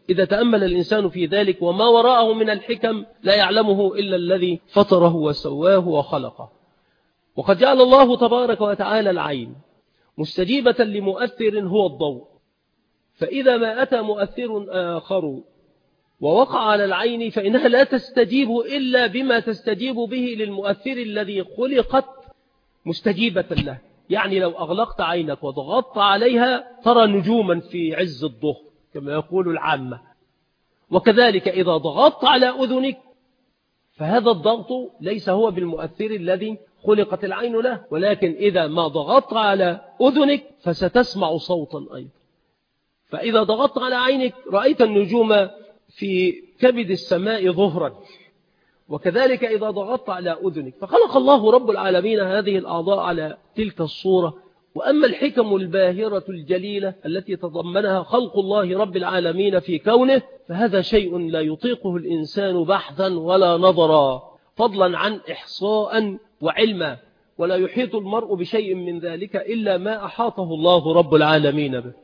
إذا تأمل الإنسان في ذلك، وما وراءه من الحكم لا يعلمه إلا الذي فطره وسواه وخلقه. وقد جعل الله تبارك وتعالى العين مستجيبة لمؤثر هو الضوء، فإذا ما أتى مؤثر آخر ووقع على العين فإنها لا تستجيب إلا بما تستجيب به للمؤثر الذي خلقت مستجيبة له. يعني لو أغلقت عينك وضغطت عليها ترى نجوما في عز الظهر كما يقول العامة. وكذلك إذا ضغطت على أذنك فهذا الضغط ليس هو بالمؤثر الذي خلقت العين له، ولكن إذا ما ضغطت على أذنك فستسمع صوتا أيضا. فإذا ضغطت على عينك رأيت النجوم في كبد السماء ظهرا، وكذلك إذا ضغطت على أذنك. فخلق الله رب العالمين هذه الأعضاء على تلك الصورة. وأما الحكم الباهرة الجليلة التي تضمنها خلق الله رب العالمين في كونه فهذا شيء لا يطيقه الإنسان بحثا ولا نظرا، فضلا عن إحصاء وعلما، ولا يحيط المرء بشيء من ذلك إلا ما أحاطه الله رب العالمين به.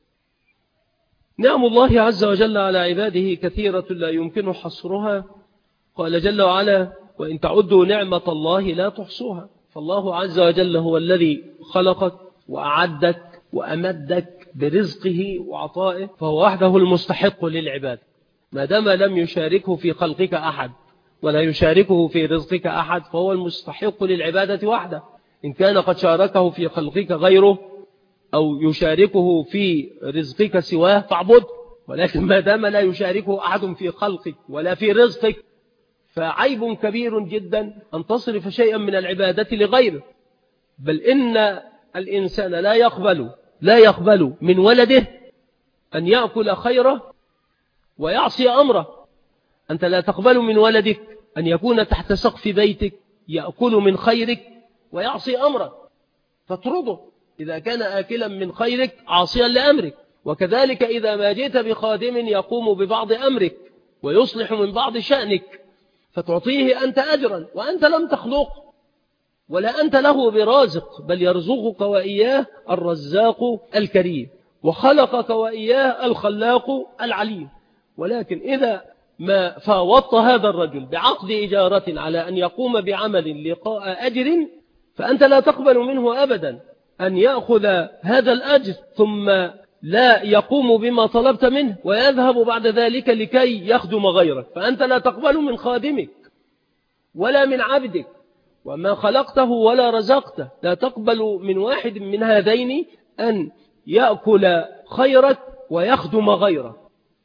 نعم الله عز وجل على عباده كثيرة لا يمكن حصرها. قال جل وعلا: وإن تعدوا نعمة الله لا تحصوها. فالله عز وجل هو الذي خلقك وأعدك وأمدك برزقه وعطائه، فهو وحده المستحق للعباد ما دام لم يشاركه في خلقك أحد ولا يشاركه في رزقك أحد، فهو المستحق للعبادة وحده. إن كان قد شاركه في خلقك غيره أو يشاركه في رزقك سواه فاعبده، ولكن ما دام لا يشاركه أحد في خلقك ولا في رزقك فعيب كبير جدا أن تصرف شيئا من العبادة لغيره. بل إن الإنسان لا يقبل لا يقبل من ولده أن يأكل خيره ويعصي أمره. أنت لا تقبل من ولدك أن يكون تحت سقف بيتك يأكل من خيرك ويعصي أمرك، تطرده إذا كان آكلا من خيرك عاصيا لأمرك. وكذلك إذا ما جئت بخادم يقوم ببعض أمرك ويصلح من بعض شأنك فتعطيه أنت أجرا وأنت لم تخلق ولا أنت له برازق، بل يرزقك وإياه الرزاق الكريم، وخلقك وإياه الخلاق العليم. ولكن إذا ما فاوضت هذا الرجل بعقد إجارة على أن يقوم بعمل لقاء أجر فأنت لا تقبل منه أبدا أن يأخذ هذا الأجر ثم لا يقوم بما طلبت منه ويذهب بعد ذلك لكي يخدم غيرك. فأنت لا تقبل من خادمك ولا من عبدك وما خلقته ولا رزقته، لا تقبل من واحد من هذين أن يأكل خيرك ويخدم غيرك.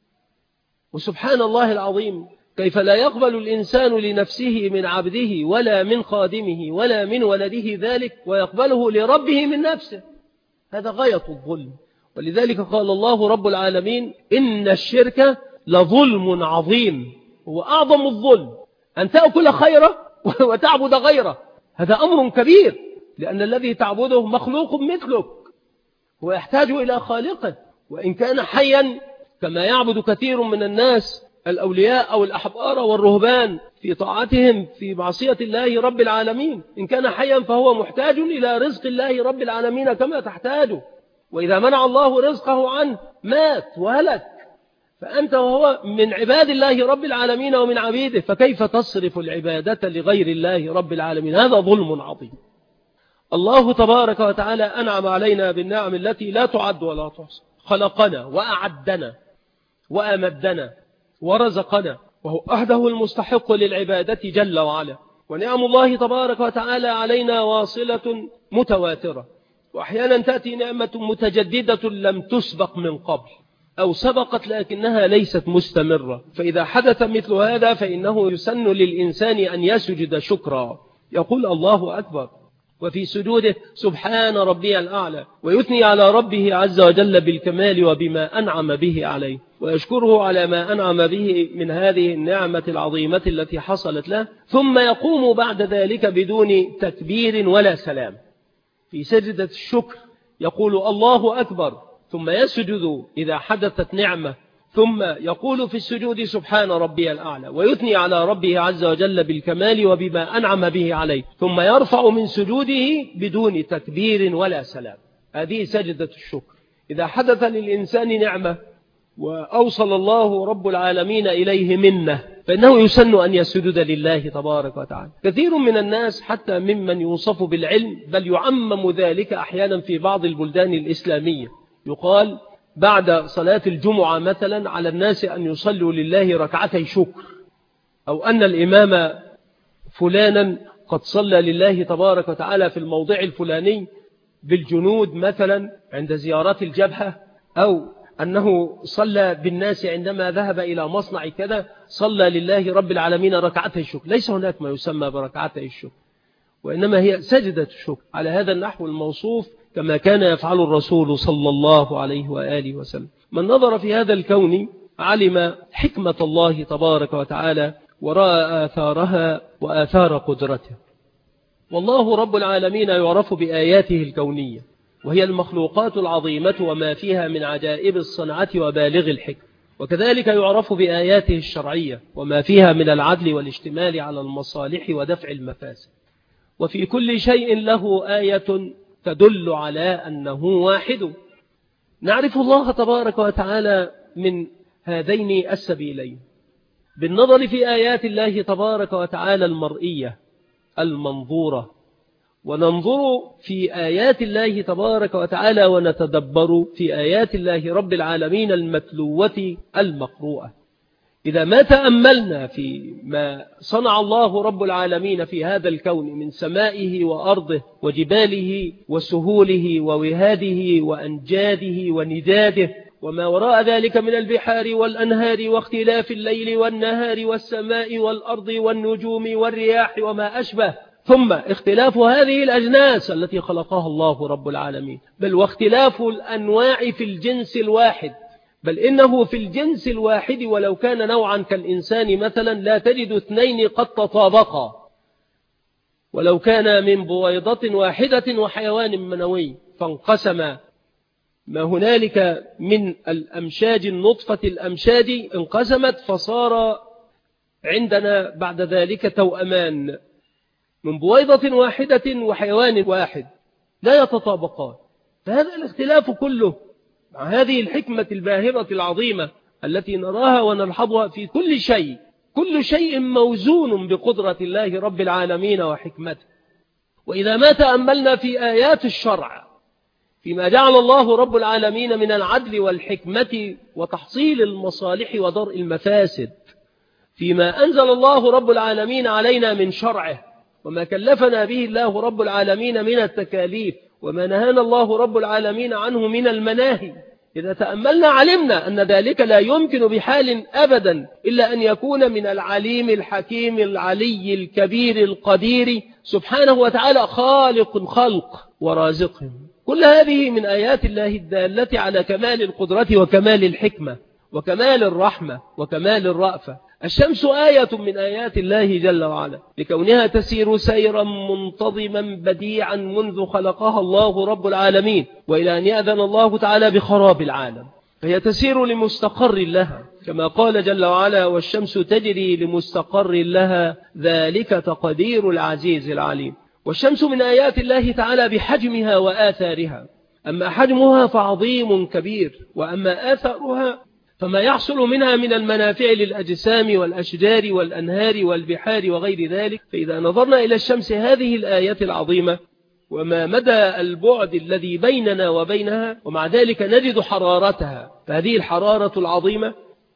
وسبحان الله العظيم كيف لا يقبل الإنسان لنفسه من عبده ولا من خادمه ولا من ولده ذلك ويقبله لربه من نفسه. هذا غاية الظلم. ولذلك قال الله رب العالمين: إن الشرك لظلم عظيم. هو أعظم الظلم أن تأكل خيره وتعبد غيره. هذا أمر كبير، لأن الذي تعبده مخلوق مثلك ويحتاج إلى خالقه، وإن كان حيا كما يعبد كثير من الناس الأولياء أو الأحبار والرهبان في طاعتهم في معصية الله رب العالمين. إن كان حيا فهو محتاج إلى رزق الله رب العالمين كما تحتاجه، وإذا منع الله رزقه عنه مات وهلك. فأنت وهو من عباد الله رب العالمين ومن عبيده، فكيف تصرف العبادة لغير الله رب العالمين؟ هذا ظلم عظيم. الله تبارك وتعالى أنعم علينا بالنعم التي لا تعد ولا تحصى. خلقنا وأعدنا وأمدنا ورزقنا، وهو أحده المستحق للعبادة جل وعلا. ونعم الله تبارك وتعالى علينا واصلة متواترة، وأحيانا تأتي نعمة متجددة لم تسبق من قبل أو سبقت لكنها ليست مستمرة. فإذا حدث مثل هذا فإنه يسن للإنسان أن يسجد شكرا، يقول الله أكبر، وفي سجوده سبحان ربي الأعلى، ويثني على ربه عز وجل بالكمال وبما أنعم به عليه، ويشكره على ما أنعم به من هذه النعمة العظيمة التي حصلت له. ثم يقوم بعد ذلك بدون تكبير ولا سلام في سجدة الشكر، يقول الله أكبر، ثم يسجد إذا حدثت نعمة، ثم يقول في السجود سبحان ربي الأعلى، ويثني على ربه عز وجل بالكمال وبما أنعم به عليه، ثم يرفع من سجوده بدون تكبير ولا سلام. هذه سجدة الشكر. إذا حدث للإنسان نعمة وأوصل الله رب العالمين إليه منه، فإنه يسن أن يسجد لله تبارك وتعالى. كثير من الناس حتى ممن يوصف بالعلم بل يعمم ذلك أحيانا في بعض البلدان الإسلامية، يقال بعد صلاة الجمعة مثلا على الناس أن يصلوا لله ركعتي شكر، أو أن الإمام فلانا قد صلى لله تبارك وتعالى في الموضع الفلاني بالجنود مثلا عند زيارات الجبهة، أو أنه صلى بالناس عندما ذهب إلى مصنع كذا، صلى لله رب العالمين ركعتي الشكر. ليس هناك ما يسمى بركعتي الشكر، وإنما هي سجدة الشكر على هذا النحو الموصوف كما كان يفعل الرسول صلى الله عليه وآله وسلم. من نظر في هذا الكون علم حكمة الله تبارك وتعالى وراء آثارها وآثار قدرته. والله رب العالمين يعرف بآياته الكونية، وهي المخلوقات العظيمة وما فيها من عجائب الصنعة وبالغ الحكم، وكذلك يعرف بآياته الشرعية وما فيها من العدل والاشتمال على المصالح ودفع المفاسد. وفي كل شيء له آية تدل على أنه واحد. نعرف الله تبارك وتعالى من هذين السبيلين: بالنظر في آيات الله تبارك وتعالى المرئية المنظورة، وننظر في آيات الله تبارك وتعالى ونتدبر في آيات الله رب العالمين المتلوة المقروءة. إذا ما تأملنا في ما صنع الله رب العالمين في هذا الكون من سمائه وأرضه وجباله وسهوله ووهاده وأنجاده ونداده وما وراء ذلك من البحار والأنهار واختلاف الليل والنهار والسماء والأرض والنجوم والرياح وما أشبه، ثم اختلاف هذه الأجناس التي خلقها الله رب العالمين، بل واختلاف الأنواع في الجنس الواحد، بل إنه في الجنس الواحد ولو كان نوعا كالإنسان مثلا لا تجد اثنين قد تطابقا، ولو كان من بويضة واحدة وحيوان منوي فانقسم ما هنالك من الأمشاج النطفة الأمشاج انقسمت فصار عندنا بعد ذلك توأمان من بويضة واحدة وحيوان واحد لا يتطابقان. فهذا الاختلاف كله مع هذه الحكمة الباهرة العظيمة التي نراها ونلحظها في كل شيء، كل شيء موزون بقدرة الله رب العالمين وحكمته. وإذا ما تأملنا في آيات الشرع فيما جعل الله رب العالمين من العدل والحكمة وتحصيل المصالح ودرء المفاسد، فيما أنزل الله رب العالمين علينا من شرعه وما كلفنا به الله رب العالمين من التكاليف وما نهانا الله رب العالمين عنه من المناهي، إذا تأملنا علمنا أن ذلك لا يمكن بحال أبدا إلا أن يكون من العليم الحكيم العلي الكبير القدير سبحانه وتعالى خالق خلق ورازقهم. كل هذه من آيات الله الدالة على كمال القدرة وكمال الحكمة وكمال الرحمة وكمال الرأفة. الشمس آية من آيات الله جل وعلا لكونها تسير سيرا منتظما بديعا منذ خلقها الله رب العالمين وإلى أن يأذن الله تعالى بخراب العالم، فهي تسير لمستقر لها كما قال جل وعلا: والشمس تجري لمستقر لها ذلك تقدير العزيز العليم. والشمس من آيات الله تعالى بحجمها وآثارها، أما حجمها فعظيم كبير، وأما آثارها فما يحصل منها من المنافع للأجسام والأشجار والأنهار والبحار وغير ذلك. فإذا نظرنا إلى الشمس هذه الآية العظيمة وما مدى البعد الذي بيننا وبينها، ومع ذلك نجد حرارتها، فهذه الحرارة العظيمة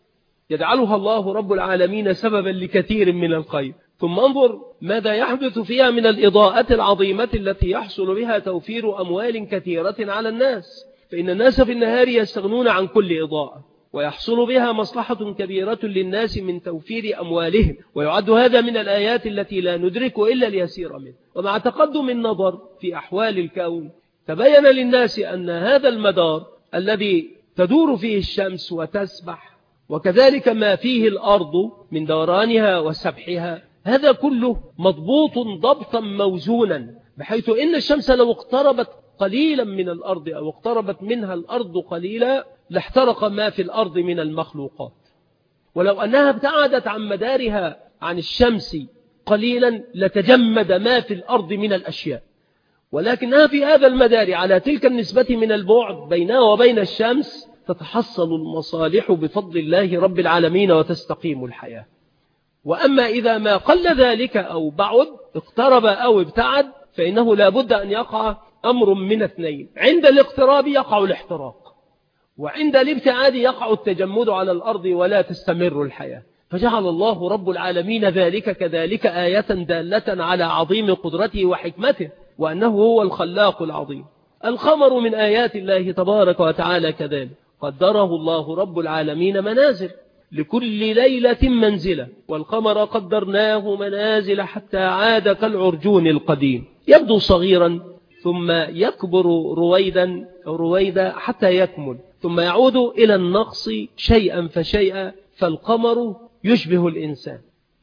يجعلها الله رب العالمين سببا لكثير من الخير. ثم انظر ماذا يحدث فيها من الإضاءة العظيمة التي يحصل بها توفير أموال كثيرة على الناس، فإن الناس في النهار يستغنون عن كل إضاءة، ويحصل بها مصلحة كبيرة للناس من توفير أموالهم، ويعد هذا من الآيات التي لا ندرك إلا اليسير منه. ومع تقدم النظر في أحوال الكون تبين للناس أن هذا المدار الذي تدور فيه الشمس وتسبح، وكذلك ما فيه الأرض من دورانها وسبحها، هذا كله مضبوط ضبطا موزونا، بحيث إن الشمس لو اقتربت قليلا من الأرض أو اقتربت منها الأرض قليلا لاحترق ما في الأرض من المخلوقات، ولو أنها ابتعدت عن مدارها عن الشمس قليلا لتجمد ما في الأرض من الأشياء، ولكنها في هذا المدار على تلك النسبة من البعد بينها وبين الشمس تتحصل المصالح بفضل الله رب العالمين وتستقيم الحياة. وأما إذا ما قل ذلك أو بعد، اقترب أو ابتعد، فإنه لا بد أن يقع أمر من اثنين: عند الاقتراب يقع الاحتراق، وعند الابتعاد يقع التجمد على الأرض ولا تستمر الحياة. فجعل الله رب العالمين ذلك كذلك آية دالة على عظيم قدرته وحكمته، وأنه هو الخلاق العظيم. القمر من آيات الله تبارك وتعالى كذلك، قدره الله رب العالمين منازل، لكل ليلة منزلة، والقمر قدرناه منازل حتى عاد كالعرجون القديم، يبدو صغيرا ثم يكبر رويدا أو رويدا حتى يكمل، ثم يعود إلى النقص شيئا فشيئا. فالقمر يشبه الإنسان،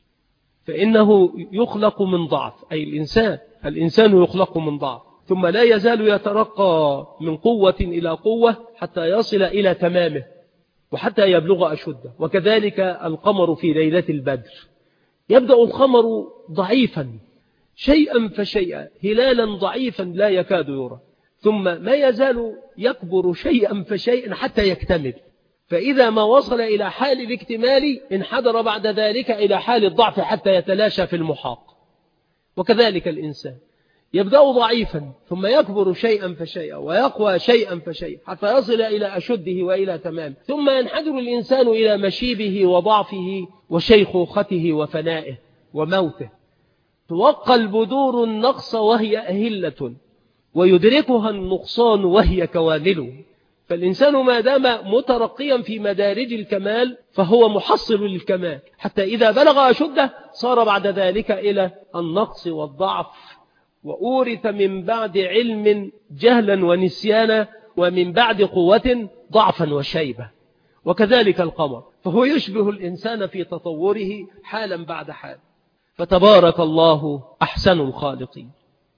فإنه يخلق من ضعف، أي الإنسان الإنسان يخلق من ضعف، ثم لا يزال يترقى من قوة إلى قوة حتى يصل إلى تمامه وحتى يبلغ أشده. وكذلك القمر في ليلة البدر، يبدأ القمر ضعيفا شيئا فشيئا، هلالا ضعيفا لا يكاد يرى، ثم ما يزال يكبر شيئا فشيئا حتى يكتمل، فإذا ما وصل إلى حال الاكتمال انحدر بعد ذلك إلى حال الضعف حتى يتلاشى في المحاق. وكذلك الإنسان يبدأ ضعيفا ثم يكبر شيئا فشيئا ويقوى شيئا فشيئا حتى يصل إلى أشده وإلى تمام، ثم ينحدر الإنسان إلى مشيبه وضعفه وشيخوخته وفنائه وموته. توقى البدور النقص وهي أهلة، ويدركها النقصان وهي كوامل. فالإنسان ما دام مترقيا في مدارج الكمال فهو محصل للكمال، حتى إذا بلغ أشده صار بعد ذلك إلى النقص والضعف، وأورث من بعد علم جهلا ونسيانا، ومن بعد قوة ضعفا وشيبة. وكذلك القمر، فهو يشبه الإنسان في تطوره حالا بعد حال. فتبارك الله أحسن الخالقين.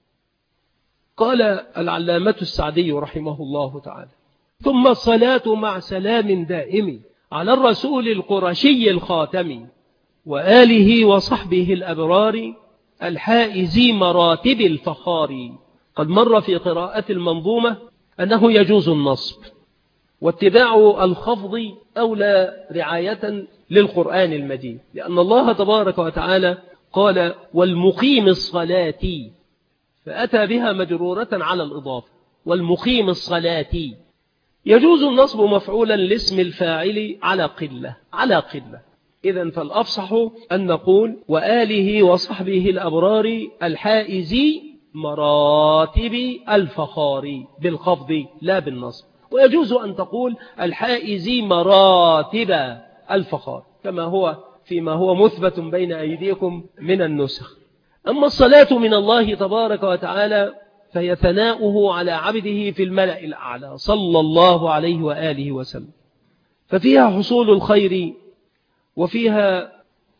قال العلامة السعدي رحمه الله تعالى: ثم الصلاة مع سلام دائم على الرسول القرشي الخاتم وآله وصحبه الأبرار الحائزي مراتب الفخار. قد مر في قراءة المنظومة أنه يجوز النصب، واتباع الخفض أولى رعاية للقرآن المجيد، لأن الله تبارك وتعالى قال: والمقيم الصلاة، فأتى بها مجرورة على الإضافة، والمقيم الصلاة. يجوز النصب مفعولا لاسم الفاعل على قلة على قلة إذن فالأفصح أن نقول: وآله وصحبه الأبرار الحائزي مراتب الفخار، بالخفض لا بالنصب. ويجوز أن تقول الحائزي مراتب الفخار، كما هو فيما هو مثبت بين أيديكم من النسخ. أما الصلاة من الله تبارك وتعالى فهي ثناؤه على عبده في الملأ الأعلى صلى الله عليه وآله وسلم، ففيها حصول الخير، وفيها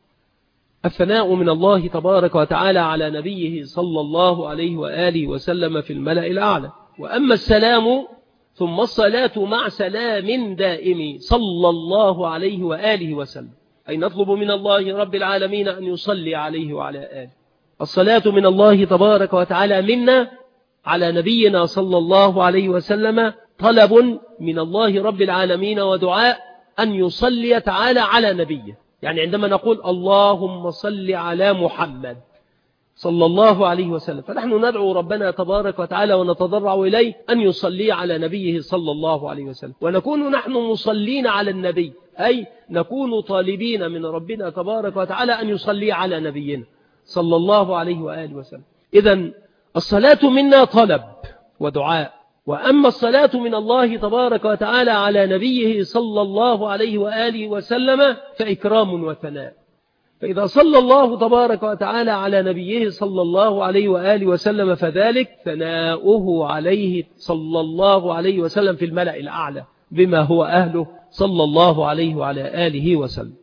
الثناء من الله تبارك وتعالى على نبيه صلى الله عليه وآله وسلم في الملأ الأعلى. وأما السلام ثم الصلاة مع سلام دائم صلى الله عليه وآله وسلم، أي نطلب من الله رب العالمين أن يصلي عليه وعلى آله. الصلاة من الله تبارك وتعالى منا على نبينا صلى الله عليه وسلم طلب من الله رب العالمين ودعاء أن يصلي تعالى على نبيه. يعني عندما نقول اللهم صل على محمد صلى الله عليه وسلم، فنحن ندعو ربنا تبارك وتعالى ونتضرع إليه أن يصلي على نبيه صلى الله عليه وسلم، ونكون نحن مصلين على النبي، أي نكون طالبين من ربنا تبارك وتعالى أن يصلي على نبينا صلى الله عليه وآله وسلم. إذن الصلاة منا طلب ودعاء، وأما الصلاة من الله تبارك وتعالى على نبيه صلى الله عليه وآله وسلم فإكرام وثناء. فإذا صلى الله تبارك وتعالى على نبيه صلى الله عليه وآله وسلم فذلك ثناؤه عليه صلى الله عليه وسلم في الملأ الأعلى بما هو أهله صلى الله عليه وعلى آله وسلم.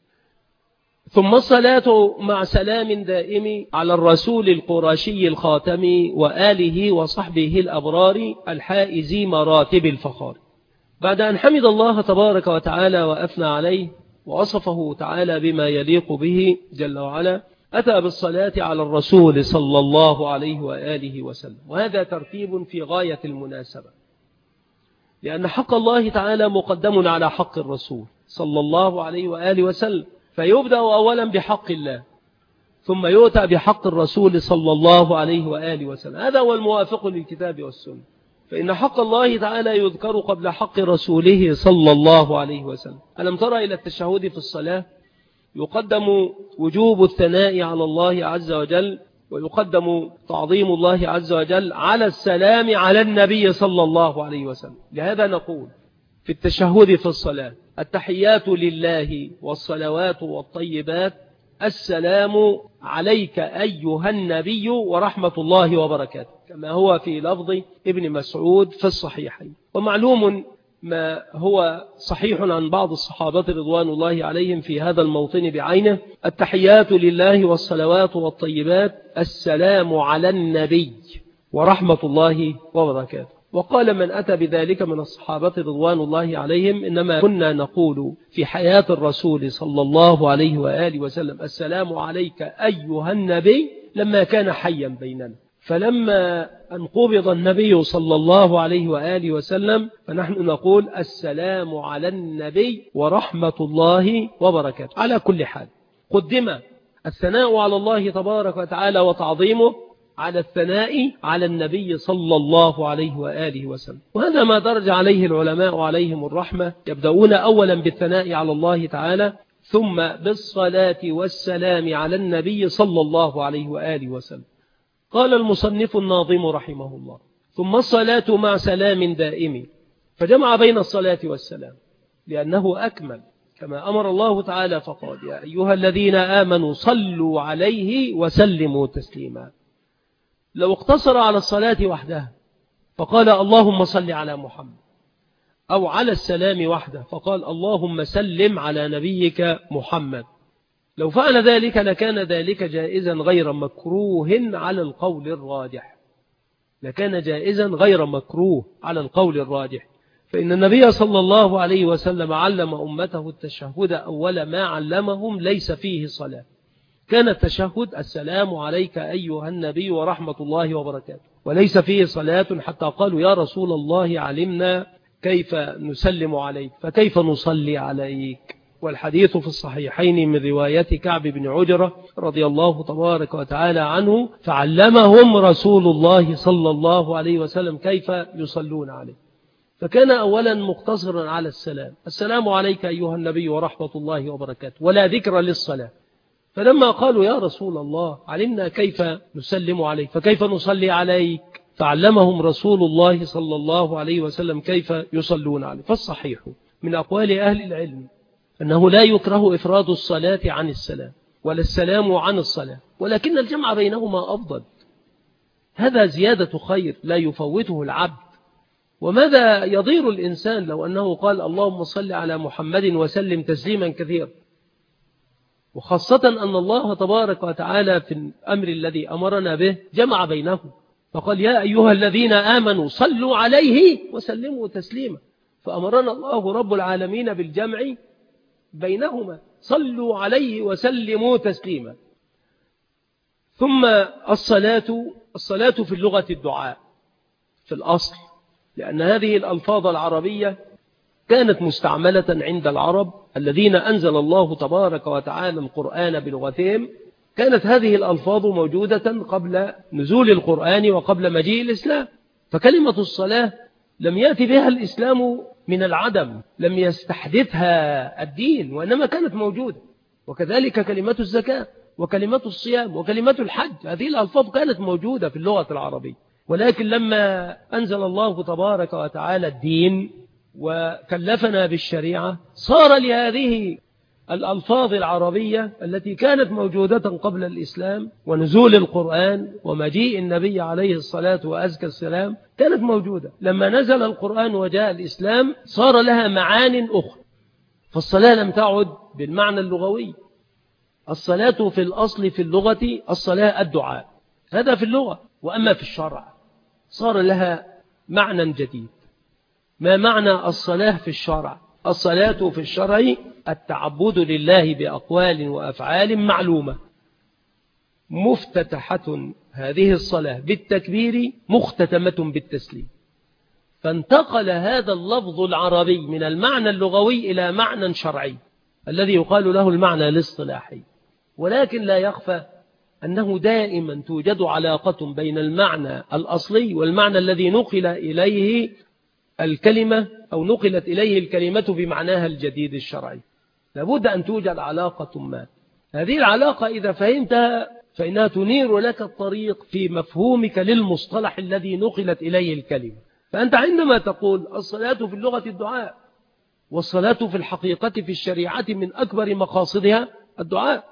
ثم الصلاة مع سلام دائم على الرسول القرشي الخاتم وآله وصحبه الأبرار الحائزي مراتب الفخار. بعد أن حمد الله تبارك وتعالى وأثنى عليه ووصفه تعالى بما يليق به جل وعلا، أتى بالصلاة على الرسول صلى الله عليه وآله وسلم، وهذا ترتيب في غاية المناسبة. لأن حق الله تعالى مقدم على حق الرسول صلى الله عليه وآله وسلم، فيبدأ أولا بحق الله ثم يؤتى بحق الرسول صلى الله عليه وآله وسلم. هذا هو الموافق للكتاب والسنة، فإن حق الله تعالى يذكر قبل حق رسوله صلى الله عليه وسلم. ألم ترى إلى التشهد في الصلاة يقدم وجوب الثناء على الله عز وجل، ويقدم تعظيم الله عز وجل على السلام على النبي صلى الله عليه وسلم. لهذا نقول في التشهد في الصلاة: التحيات لله والصلوات والطيبات، السلام عليك أيها النبي ورحمة الله وبركاته، كما هو في لفظ ابن مسعود في الصحيحين. ومعلوم ما هو صحيح عن بعض الصحابة رضوان الله عليهم في هذا الموطن بعينه: التحيات لله والصلوات والطيبات، السلام على النبي ورحمة الله وبركاته. وقال من أتى بذلك من الصحابة رضوان الله عليهم: إنما كنا نقول في حياة الرسول صلى الله عليه وآله وسلم السلام عليك أيها النبي لما كان حيا بيننا، فلما أن قبض النبي صلى الله عليه وآله وسلم فنحن نقول السلام على النبي ورحمة الله وبركاته. على كل حال قدم الثناء على الله تبارك وتعالى وتعظيمه على الثناء على النبي صلى الله عليه وآله وسلم، وهذا ما درج عليه العلماء عليهم الرحمة، يبدأون أولا بالثناء على الله تعالى ثم بالصلاة والسلام على النبي صلى الله عليه وآله وسلم. قال المصنف الناظم رحمه الله: ثم الصلاة مع سلام دائم، فجمع بين الصلاة والسلام لأنه أكمل، كما أمر الله تعالى فقال: يا أيها الذين آمنوا صلوا عليه وسلموا تسليما. لو اقتصر على الصلاة وحدها فقال اللهم صل على محمد، أو على السلام وحده فقال اللهم سلم على نبيك محمد، لو فعل ذلك لكان ذلك جائزا غير مكروه على القول الراجح، لكان جائزا غير مكروه على القول الراجح، فإن النبي صلى الله عليه وسلم علم أمته التشهد أول ما علمهم ليس فيه صلاة، كان التشهد السلام عليك أيها النبي ورحمة الله وبركاته، وليس فيه صلاة، حتى قالوا يا رسول الله علمنا كيف نسلم عليك فكيف نصلي عليك. والحديث في الصحيحين من رواية كعب بن عجرة رضي الله تبارك وتعالى عنه: فعلمهم رسول الله صلى الله عليه وسلم كيف يصلون عليه، فكان أولا مقتصرا على السلام، السلام عليك أيها النبي ورحمة الله وبركاته، ولا ذكر للصلاة. فلما قالوا يا رسول الله علمنا كيف نسلم عليك فكيف نصلي عليك، فعلمهم رسول الله صلى الله عليه وسلم كيف يصلون عليه. فالصحيح من أقوال أهل العلم أنه لا يكره إفراد الصلاة عن السلام ولا السلام عن الصلاة، ولكن الجمع بينهما أفضل، هذا زيادة خير لا يفوته العبد. وماذا يضير الإنسان لو أنه قال اللهم صل على محمد وسلم تسليما كثيرا، وخاصة أن الله تبارك وتعالى في الأمر الذي أمرنا به جمع بينهم، فقال يا أيها الذين آمنوا صلوا عليه وسلموا تسليما، فأمرنا الله رب العالمين بالجمع بينهما، صلوا عليه وسلموا تسليما. ثم الصلاة الصلاة في اللغة الدعاء في الأصل، لأن هذه الألفاظ العربية كانت مستعملة عند العرب الذين أنزل الله تبارك وتعالى القرآن بلغتهم، كانت هذه الألفاظ موجودة قبل نزول القرآن وقبل مجيء الإسلام، فكلمة الصلاة لم يأتي بها الإسلام من العدم، لم يستحدثها الدين، وإنما كانت موجودة. وكذلك كلمة الزكاة وكلمة الصيام وكلمة الحج، هذه الألفاظ كانت موجودة في اللغة العربية، ولكن لما أنزل الله تبارك وتعالى الدين وكلفنا بالشريعة صار لهذه الألفاظ العربية التي كانت موجودة قبل الإسلام ونزول القرآن ومجيء النبي عليه الصلاة وأزكى السلام كانت موجودة، لما نزل القرآن وجاء الإسلام صار لها معان أخرى. فالصلاة لم تعد بالمعنى اللغوي، الصلاة في الأصل في اللغة الصلاة الدعاء، هذا في اللغة. وأما في الشرع صار لها معنى جديد. ما معنى الصلاة في الشرع؟ الصلاة في الشرع التعبد لله بأقوال وأفعال معلومة، مفتتحة هذه الصلاة بالتكبير، مختتمة بالتسليم. فانتقل هذا اللفظ العربي من المعنى اللغوي إلى معنى شرعي الذي يقال له المعنى الاصطلاحي. ولكن لا يخفى أنه دائما توجد علاقة بين المعنى الأصلي والمعنى الذي نقل إليه الكلمة أو نقلت إليه الكلمة بمعناها الجديد الشرعي. لابد أن توجد علاقة ما. هذه العلاقة إذا فهمتها فإنها تنير لك الطريق في مفهومك للمصطلح الذي نقلت إليه الكلمة. فأنت عندما تقول الصلاة في اللغة الدعاء، والصلاة في الحقيقة في الشريعة من أكبر مقاصدها الدعاء،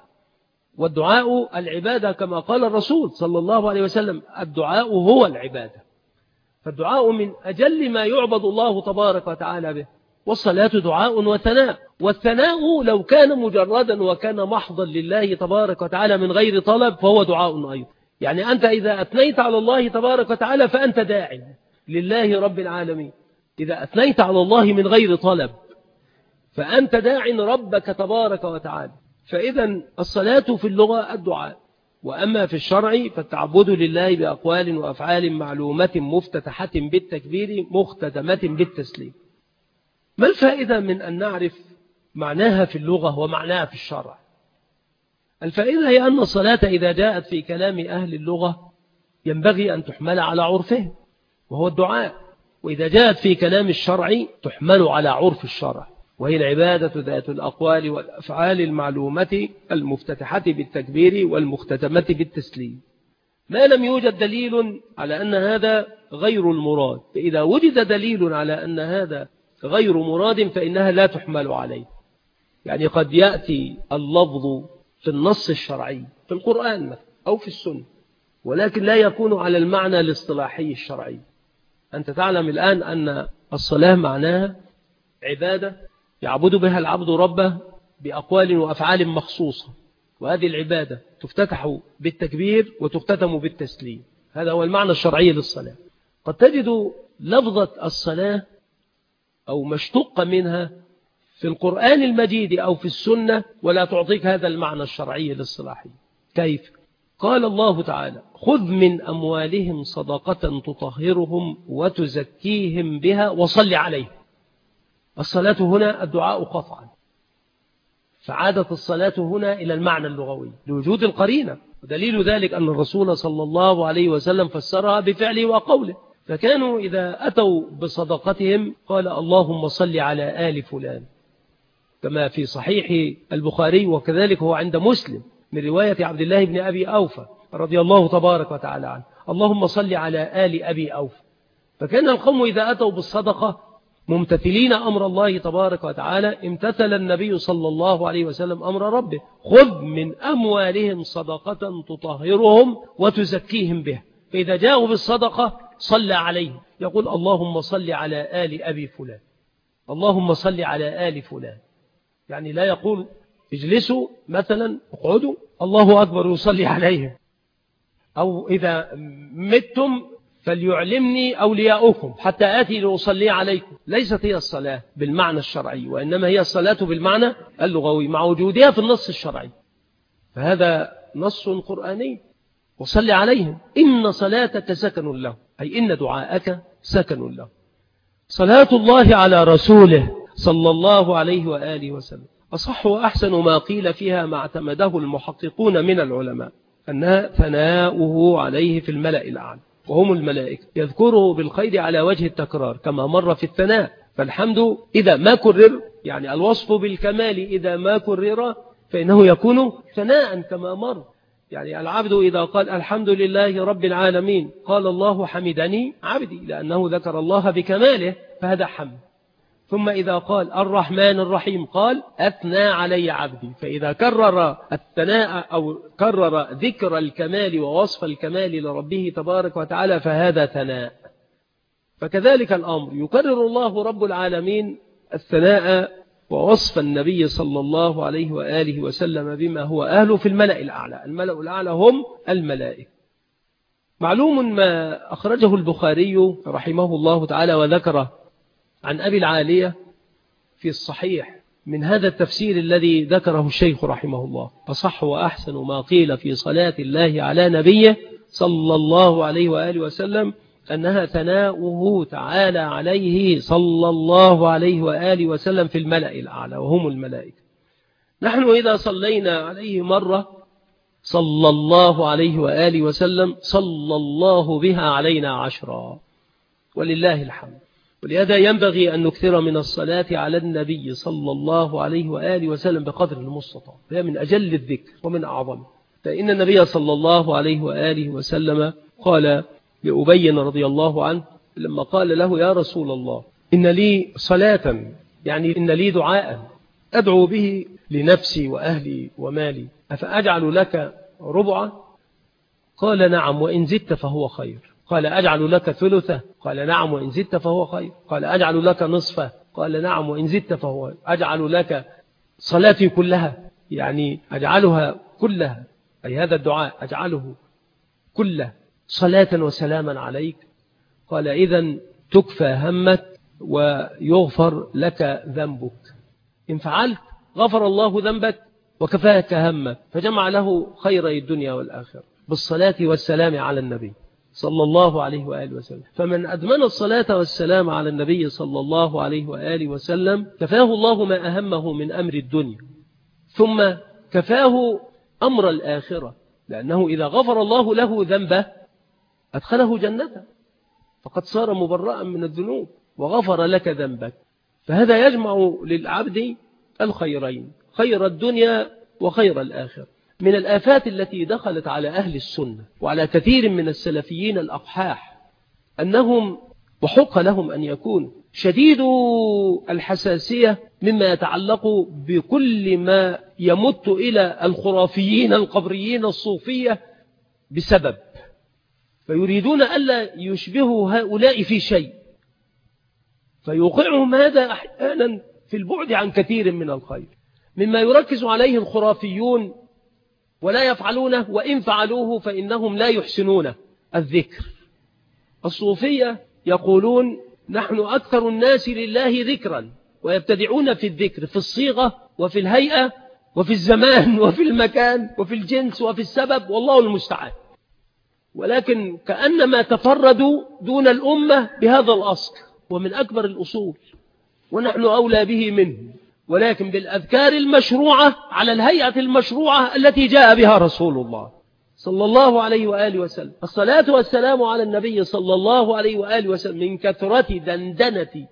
والدعاء العبادة كما قال الرسول صلى الله عليه وسلم الدعاء هو العبادة. فالدعاء من أجل ما يعبد الله تبارك وتعالى به، والصلاة دعاء وثناء، والثناء لو كان مجردا وكان محضا لله تبارك وتعالى من غير طلب فهو دعاء أيضا. يعني أنت إذا أثنيت على الله تبارك وتعالى فأنت داع لله رب العالمين. إذا أثنيت على الله من غير طلب فأنت داع ربك تبارك وتعالى. فإذا الصلاة في اللغة الدعاء، وأما في الشرع فالتعبد لله بأقوال وأفعال معلومة مفتتحة بالتكبير مختتمة بالتسليم. ما الفائدة من أن نعرف معناها في اللغة ومعناها في الشرع؟ الفائدة هي أن الصلاة إذا جاءت في كلام أهل اللغة ينبغي أن تحمل على عرفه وهو الدعاء، وإذا جاءت في كلام الشرع تحمل على عرف الشرع وهي العبادة ذات الأقوال والأفعال المعلومة المفتتحة بالتكبير والمختتمة بالتسليم، ما لم يوجد دليل على أن هذا غير المراد. فإذا وجد دليل على أن هذا غير مراد فإنها لا تحمل عليه. يعني قد يأتي اللفظ في النص الشرعي في القرآن أو في السنة ولكن لا يكون على المعنى الاصطلاحي الشرعي. أنت تعلم الآن أن الصلاة معناها عبادة يعبد بها العبد ربه بأقوال وأفعال مخصوصة، وهذه العبادة تفتتح بالتكبير وتختتم بالتسليم. هذا هو المعنى الشرعي للصلاة. قد تجد لفظة الصلاة أو مشتق منها في القرآن المجيد أو في السنة ولا تعطيك هذا المعنى الشرعي للصلاحي. كيف؟ قال الله تعالى خذ من أموالهم صدقة تطهرهم وتزكيهم بها وصل عليهم. الصلاة هنا الدعاء قطعا، فعادت الصلاة هنا إلى المعنى اللغوي لوجود القرينة، ودليل ذلك أن الرسول صلى الله عليه وسلم فسرها بفعله وقوله. فكانوا إذا أتوا بصدقتهم قال اللهم صل على آل فلان، كما في صحيح البخاري وكذلك هو عند مسلم من رواية عبد الله بن أبي أوفى رضي الله تبارك وتعالى عنه اللهم صل على آل أبي أوفى. فكان القوم إذا أتوا بالصدقة ممتثلين أمر الله تبارك وتعالى امتثل النبي صلى الله عليه وسلم أمر ربه خذ من أموالهم صدقة تطهرهم وتزكيهم بها. فإذا جاءوا بالصدقة صلى عليهم يقول اللهم صل على آل أبي فلان، اللهم صل على آل فلان. يعني لا يقول اجلسوا مثلا اقعدوا الله أكبر يصلي عليهم، أو إذا متم فليعلمني أولياؤكم حتى آتي لأصلي عليكم. ليست هي الصلاة بالمعنى الشرعي، وإنما هي الصلاة بالمعنى اللغوي مع وجودها في النص الشرعي. فهذا نص قرآني وصل عليهم إن صلاتك سكن له، أي إن دعاءك سكن له. صلاة الله على رسوله صلى الله عليه وآله وسلم أصح وأحسن ما قيل فيها ما اعتمده المحققون من العلماء أنها ثناؤه عليه في الملأ الأعلى وهم الملائكة، يذكره بالخير على وجه التكرار كما مر في الثناء. فالحمد إذا ما كرر، يعني الوصف بالكمال إذا ما كرر فإنه يكون ثناء كما مر. يعني العبد إذا قال الحمد لله رب العالمين قال الله حمدني عبدي، لأنه ذكر الله بكماله فهذا حمد. ثم إذا قال الرحمن الرحيم قال أثنى علي عبدي، فإذا كرر الثناء أو كرر ذكر الكمال ووصف الكمال لربه تبارك وتعالى فهذا ثناء. فكذلك الأمر يكرر الله رب العالمين الثناء ووصف النبي صلى الله عليه وآله وسلم بما هو أهله في الملأ الأعلى. الملأ الأعلى هم الملائكة. معلوم ما أخرجه البخاري رحمه الله تعالى وذكره عن أبي العالية في الصحيح من هذا التفسير الذي ذكره الشيخ رحمه الله أصح وأحسن ما قيل في صلاة الله على نبيه صلى الله عليه وآله وسلم أنها ثناؤه تعالى عليه صلى الله عليه وآله وسلم في الملأ الأعلى وهم الملائكة. نحن إذا صلينا عليه مرة صلى الله عليه وآله وسلم صلى الله بها علينا عشرا، ولله الحمد. ولهذا ينبغي أن نكثر من الصلاة على النبي صلى الله عليه وآله وسلم بقدر المستطاع، هي من أجل الذكر ومن أعظمه. فإن النبي صلى الله عليه وآله وسلم قال لأبي رضي الله عنه لما قال له: يا رسول الله، إن لي صلاة، يعني إن لي دعاء أدعو به لنفسي وأهلي ومالي، أفأجعل لك ربعة؟ قال: نعم، وإن زدت فهو خير. قال: أجعل لك ثلثة؟ قال: نعم، وإن زدت فهو خير. قال: أجعل لك نصفة؟ قال: نعم، وإن زدت فهو خير. أجعل لك صلاتي كلها، يعني أجعلها كلها، أي هذا الدعاء أجعله كله صلاة وسلاما عليك. قال: إذن تكفى همك ويغفر لك ذنبك. إن فعلت غفر الله ذنبك وكفاك همك. فجمع له خيري الدنيا والآخرة بالصلاة والسلام على النبي صلى الله عليه وآله وسلم. فمن أدمن الصلاة والسلام على النبي صلى الله عليه وآله وسلم كفاه الله ما أهمه من أمر الدنيا، ثم كفاه أمر الآخرة، لأنه إذا غفر الله له ذنبه أدخله جنته، فقد صار مبرأ من الذنوب وغفر لك ذنبك. فهذا يجمع للعبد الخيرين، خير الدنيا وخير الآخرة. من الآفات التي دخلت على أهل السنة وعلى كثير من السلفيين الأقحاح أنهم وحق لهم أن يكونوا شديد الحساسية مما يتعلق بكل ما يمت إلى الخرافيين القبريين الصوفية بسبب، فيريدون ألا يشبهوا هؤلاء في شيء، فيوقعهم هذا أحيانا في البعد عن كثير من الخير مما يركز عليه الخرافيون ولا يفعلونه، وإن فعلوه فإنهم لا يحسنون الذكر. الصوفية يقولون: نحن أكثر الناس لله ذكرا، ويبتدعون في الذكر في الصيغة وفي الهيئة وفي الزمان وفي المكان وفي الجنس وفي السبب، والله المستعان. ولكن كأنما تفردوا دون الأمة بهذا الأصل، ومن أكبر الأصول، ونحن أولى به منه، ولكن بالأذكار المشروعة على الهيئة المشروعة التي جاء بها رسول الله صلى الله عليه وآله وسلم. الصلاة والسلام على النبي صلى الله عليه وآله وسلم. من كثرة دندنة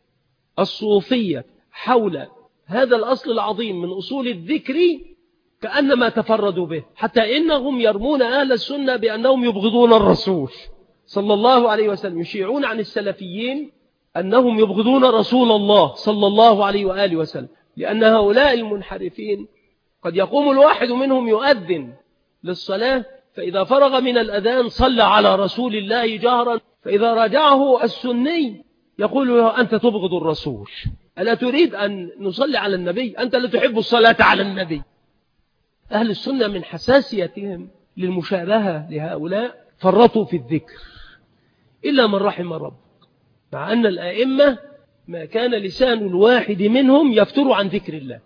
الصوفية حول هذا الأصل العظيم من أصول الذكر كأنما تفردوا به، حتى إنهم يرمون أهل السنة بأنهم يبغضون الرسول صلى الله عليه وسلم، يشيعون عن السلفيين أنهم يبغضون رسول الله صلى الله عليه وآله وسلم، لأن هؤلاء المنحرفين قد يقوم الواحد منهم يؤذن للصلاة، فإذا فرغ من الأذان صلى على رسول الله جهرا، فإذا رجعه السني يقول له: أنت تبغض الرسول، ألا تريد أن نصلي على النبي؟ أنت لا تحب الصلاة على النبي. أهل السنة من حساسيتهم للمشابهة لهؤلاء فرطوا في الذكر إلا من رحم رب، مع أن الآئمة ما كان لسان الواحد منهم يفتر عن ذكر الله.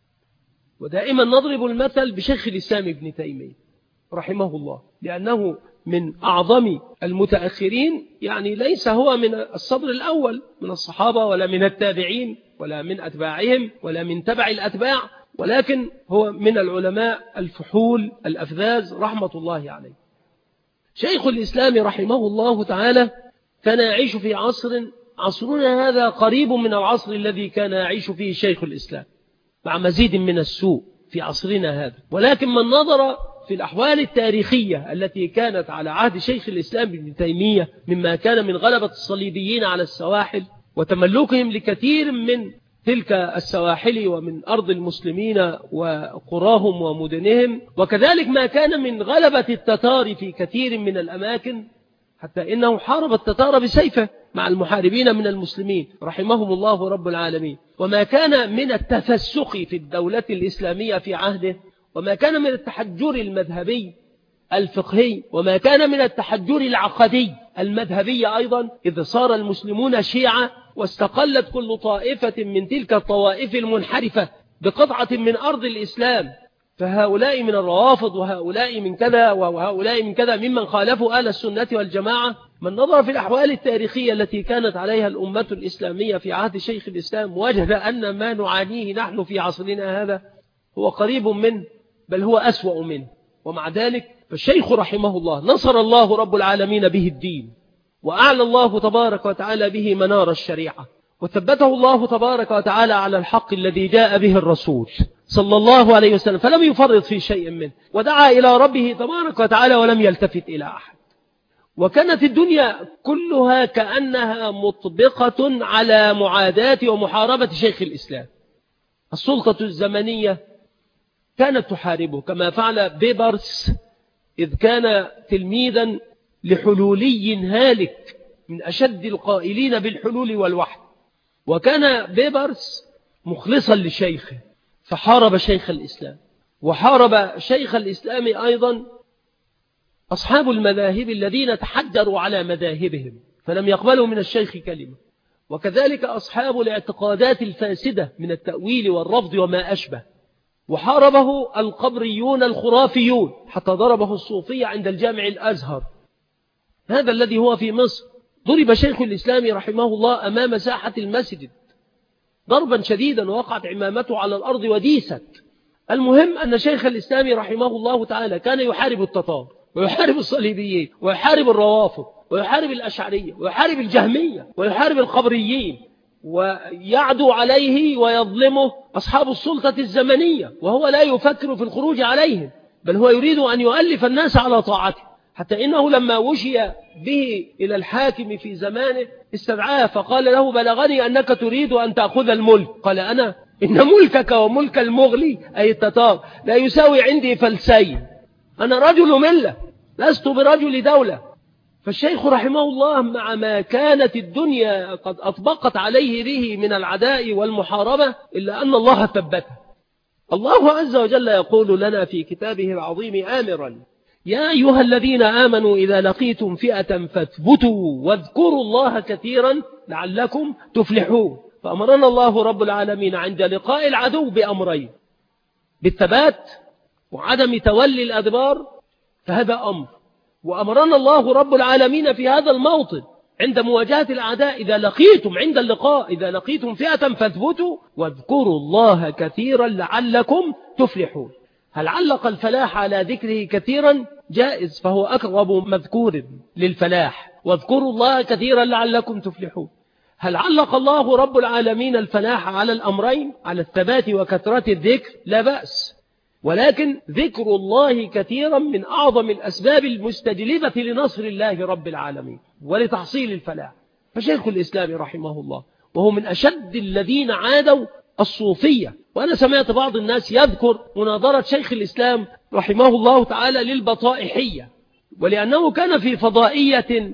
ودائما نضرب المثل بشيخ الإسلام ابن تيمية رحمه الله، لأنه من أعظم المتأخرين، يعني ليس هو من الصدر الأول من الصحابة ولا من التابعين ولا من أتباعهم ولا من تبع الأتباع، ولكن هو من العلماء الفحول الأفذاذ رحمة الله عليه. شيخ الإسلام رحمه الله تعالى كان يعيش في عصر عصرنا هذا قريب من العصر الذي كان يعيش فيه شيخ الإسلام، مع مزيد من السوء في عصرنا هذا. ولكن من نظر في الأحوال التاريخية التي كانت على عهد شيخ الإسلام ابن تيمية، مما كان من غلبة الصليبيين على السواحل وتملكهم لكثير من تلك السواحل ومن أرض المسلمين وقراهم ومدنهم، وكذلك ما كان من غلبة التتار في كثير من الأماكن، حتى إنه حارب التتار بسيفه مع المحاربين من المسلمين رحمهم الله رب العالمين. وما كان من التفسخ في الدولة الإسلامية في عهده، وما كان من التحجر المذهبي الفقهي، وما كان من التحجر العقدي المذهبي أيضا، إذ صار المسلمون شيعة واستقلت كل طائفة من تلك الطوائف المنحرفة بقطعة من أرض الإسلام، فهؤلاء من الروافض وهؤلاء من كذا وهؤلاء من كذا ممن خالفوا آل السنة والجماعة من نظر في الأحوال التاريخية التي كانت عليها الأمة الإسلامية في عهد شيخ الإسلام وجد أن ما نعانيه نحن في عصرنا هذا هو قريب منه، بل هو أسوأ منه. ومع ذلك فالشيخ رحمه الله نصر الله رب العالمين به الدين، وأعلى الله تبارك وتعالى به منار الشريعة، وثبته الله تبارك وتعالى على الحق الذي جاء به الرسول صلى الله عليه وسلم، فلم يفرط في شيء منه، ودعا إلى ربه تبارك وتعالى ولم يلتفت إلى أحد. وكانت الدنيا كلها كأنها مطبقة على معاداة ومحاربة شيخ الإسلام. السلطة الزمنية كانت تحاربه، كما فعل بيبرس إذ كان تلميذا لحلولي هالك من أشد القائلين بالحلول والوحي. وكان بيبرس مخلصا لشيخه فحارب شيخ الإسلام، وحارب شيخ الإسلام أيضا أصحاب المذاهب الذين تحجروا على مذاهبهم فلم يقبلوا من الشيخ كلمة، وكذلك أصحاب الاعتقادات الفاسدة من التأويل والرفض وما أشبه. وحاربه القبريون الخرافيون حتى ضربه الصوفية عند الجامع الأزهر هذا الذي هو في مصر. ضرب شيخ الإسلام رحمه الله أمام ساحة المسجد ضربا شديدا ووقعت عمامته على الأرض وديست. المهم أن شيخ الإسلام رحمه الله تعالى كان يحارب التتار ويحارب الصليبيين ويحارب الروافض ويحارب الأشعرية ويحارب الجهمية ويحارب القبريين، ويعدو عليه ويظلمه أصحاب السلطة الزمنية، وهو لا يفكر في الخروج عليهم، بل هو يريد أن يؤلف الناس على طاعته، حتى إنه لما وشي به إلى الحاكم في زمانه استدعاه فقال له: بلغني أنك تريد أن تأخذ الملك. قال: أنا إن ملكك وملك المغلي أي التتار لا يساوي عندي فلسين، أنا رجل ملة لست برجل دولة. فالشيخ رحمه الله مع ما كانت الدنيا قد أطبقت عليه به من العداء والمحاربة إلا أن الله ثبته. الله عز وجل يقول لنا في كتابه العظيم آمرا: يا أيها الذين آمنوا إذا لقيتم فئة فاثبتوا واذكروا الله كثيرا لعلكم تفلحون. فأمرنا الله رب العالمين عند لقاء العدو بأمرين: بالثبات وعدم تولي الأدبار، فهذا أمر. وأمرنا الله رب العالمين في هذا الموطن عند مواجهة الأعداء: إذا لقيتم عند اللقاء إذا لقيتم فئة فاثبتوا واذكروا الله كثيرا لعلكم تفلحون. هل علق الفلاح على ذكره كثيرا؟ جائز، فهو أقرب مذكور للفلاح، واذكروا الله كثيرا لعلكم تفلحون. هل علق الله رب العالمين الفلاح على الأمرين، على الثبات وكثرة الذكر؟ لا بأس، ولكن ذكر الله كثيرا من أعظم الأسباب المستجلبة لنصر الله رب العالمين ولتحصيل الفلاح. فشيخ الإسلام رحمه الله وهو من أشد الذين عادوا الصوفية. وأنا سمعت بعض الناس يذكر مناظرة شيخ الإسلام رحمه الله تعالى للبطائحية، ولأنه كان في فضائية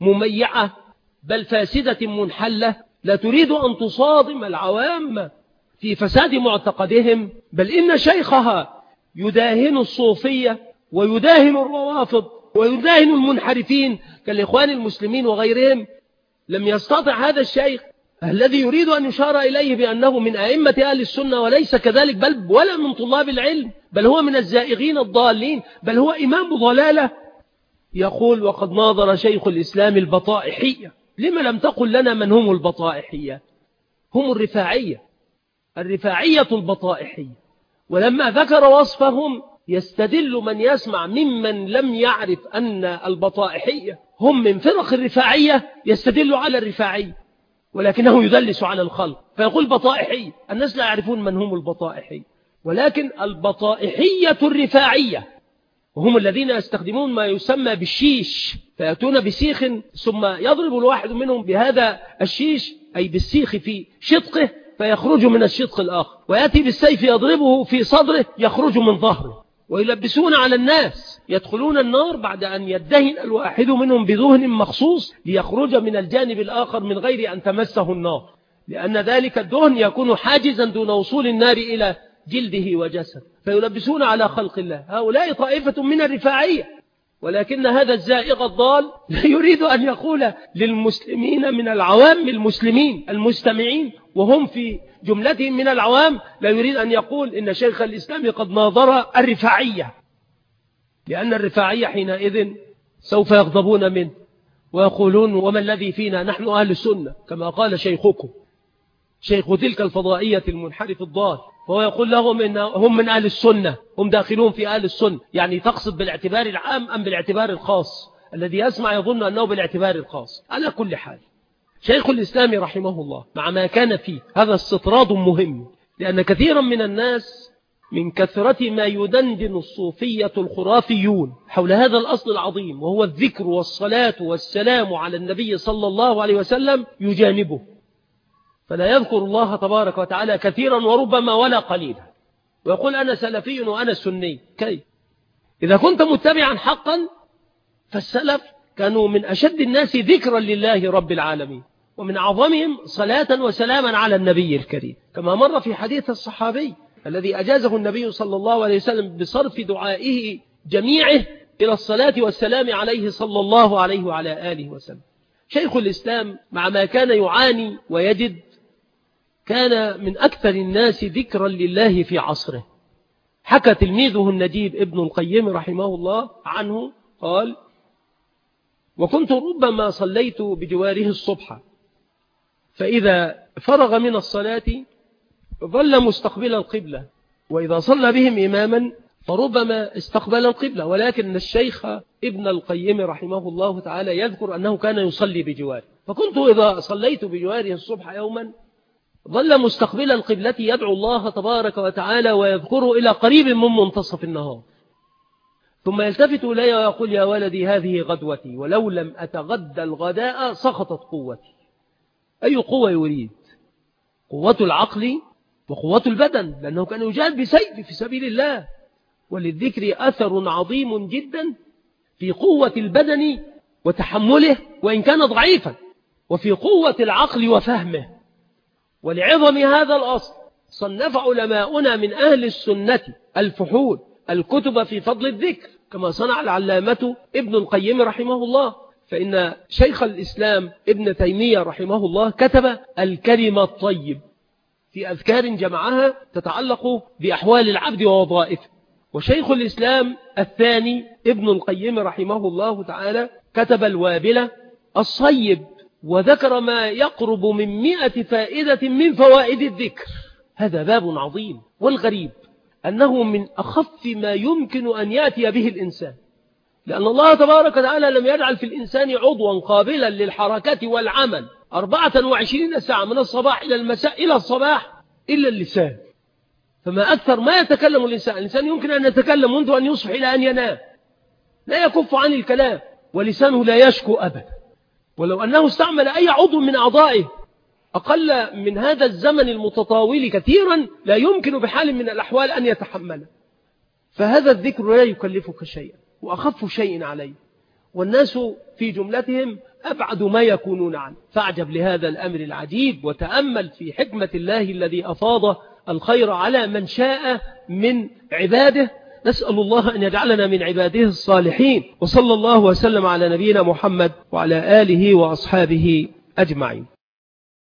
مميعة بل فاسدة منحلة لا تريد أن تصادم العوام في فساد معتقدهم، بل إن شيخها يداهن الصوفية ويداهن الروافض ويداهن المنحرفين كالإخوان المسلمين وغيرهم. لم يستطع هذا الشيخ الذي يريد أن يشار إليه بأنه من أئمة أهل السنة وليس كذلك، بل ولا من طلاب العلم، بل هو من الزائغين الضالين، بل هو إمام ضلالة، يقول: وقد ناظر شيخ الإسلام البطائحية. لما لم تقل لنا من هم البطائحية؟ هم الرفاعية، الرفاعية البطائحية. ولما ذكر وصفهم يستدل من يسمع ممن لم يعرف أن البطائحية هم من فرق الرفاعية، يستدل على الرفاعية ولكنه يدلس على الخلق فيقول بطائحية. الناس لا يعرفون من هم البطائحية، ولكن البطائحية الرفاعية وهم الذين يستخدمون ما يسمى بالشيش، فيأتون بسيخ ثم يضرب الواحد منهم بهذا الشيش أي بالسيخ في شدقه فيخرج من الشدق الآخر، ويأتي بالسيف يضربه في صدره يخرج من ظهره، ويلبسون على الناس يدخلون النار بعد أن يدهن الواحد منهم بدهن مخصوص ليخرج من الجانب الآخر من غير أن تمسه النار، لأن ذلك الدهن يكون حاجزا دون وصول النار إلى جلده وجسد، فيلبسون على خلق الله. هؤلاء طائفة من الرفاعية، ولكن هذا الزائغ الضال لا يريد أن يقول للمسلمين من العوام المسلمين المستمعين وهم في جملتهم من العوام، لا يريد أن يقول إن شيخ الإسلام قد ناظر الرفاعية، لأن الرفاعية حينئذ سوف يغضبون منه ويقولون وما الذي فينا نحن أهل السنة كما قال شيخكم شيخ تلك الفضائية المنحرف الضال، وهو يقول لهم إن هم من أهل السنة، هم داخلون في أهل السنة. يعني تقصد بالاعتبار العام أم بالاعتبار الخاص؟ الذي يسمع يظن أنه بالاعتبار الخاص. على كل حال شيخ الإسلام رحمه الله مع ما كان فيه هذا استطراد مهم، لأن كثيرا من الناس من كثرة ما يدندن الصوفية الخرافيون حول هذا الأصل العظيم وهو الذكر والصلاة والسلام على النبي صلى الله عليه وسلم يجانبه، فلا يذكر الله تبارك وتعالى كثيرا وربما ولا قليلا، ويقول أنا سلفي وأنا سني. كيف؟ إذا كنت متبعا حقا فالسلف كانوا من أشد الناس ذكرا لله رب العالمين، ومن أعظمهم صلاة وسلاما على النبي الكريم، كما مر في حديث الصحابي الذي أجازه النبي صلى الله عليه وسلم بصرف دعائه جميعه إلى الصلاة والسلام عليه صلى الله عليه وعلى آله وسلم. شيخ الإسلام مع ما كان يعاني ويجد كان من أكثر الناس ذكرا لله في عصره. حكى تلميذه النجيب ابن القيم رحمه الله عنه قال: وكنت ربما صليت بجواره الصبح، فإذا فرغ من الصلاة ظل مستقبل القبلة، وإذا صلى بهم إماما فربما استقبل القبلة، ولكن الشيخ ابن القيم رحمه الله تعالى يذكر أنه كان يصلي بجواره، فكنت إذا صليت بجواره الصبح يوما ظل مستقبل القبلة يدعو الله تبارك وتعالى ويذكره إلى قريب من منتصف النهار، ثم يلتفت إلي ويقول: يا ولدي هذه غدوتي، ولو لم أتغدى الغداء سقطت قوتي. أي قوة يريد؟ قوة العقل وقوة البدن، لأنه كان يجاهد بسيف في سبيل الله. وللذكر أثر عظيم جدا في قوة البدن وتحمله وإن كان ضعيفا، وفي قوة العقل وفهمه. ولعظم هذا الأصل صنف علماؤنا من أهل السنة الفحول الكتب في فضل الذكر، كما صنع العلامة ابن القيم رحمه الله. فإن شيخ الإسلام ابن تيمية رحمه الله كتب الكلمة الطيب في أذكار جمعها تتعلق بأحوال العبد ووظائفه. وشيخ الإسلام الثاني ابن القيم رحمه الله تعالى كتب الوابلة الصيب، وذكر ما يقرب من مئة فائدة من فوائد الذكر. هذا باب عظيم، والغريب أنه من أخف ما يمكن أن يأتي به الإنسان، لأن الله تبارك وتعالى لم يجعل في الإنسان عضوا قابلا للحركة والعمل أربعة وعشرين ساعة من الصباح إلى المساء إلى الصباح إلا اللسان. فما أكثر ما يتكلم الإنسان، الإنسان يمكن أن يتكلم منذ أن يصبح إلى أن ينام، لا يكف عن الكلام، ولسانه لا يشكو أبدا. ولو أنه استعمل أي عضو من أعضائه أقل من هذا الزمن المتطاول كثيرا لا يمكن بحال من الأحوال أن يتحمله. فهذا الذكر لا يكلفك شيئا، وأخف شيء عليه، والناس في جملتهم أبعد ما يكونون عنه. فاعجب لهذا الأمر العجيب، وتأمل في حكمة الله الذي أفاض الخير على من شاء من عباده. نسأل الله أن يجعلنا من عباده الصالحين، وصلى الله وسلم على نبينا محمد وعلى آله وأصحابه أجمعين.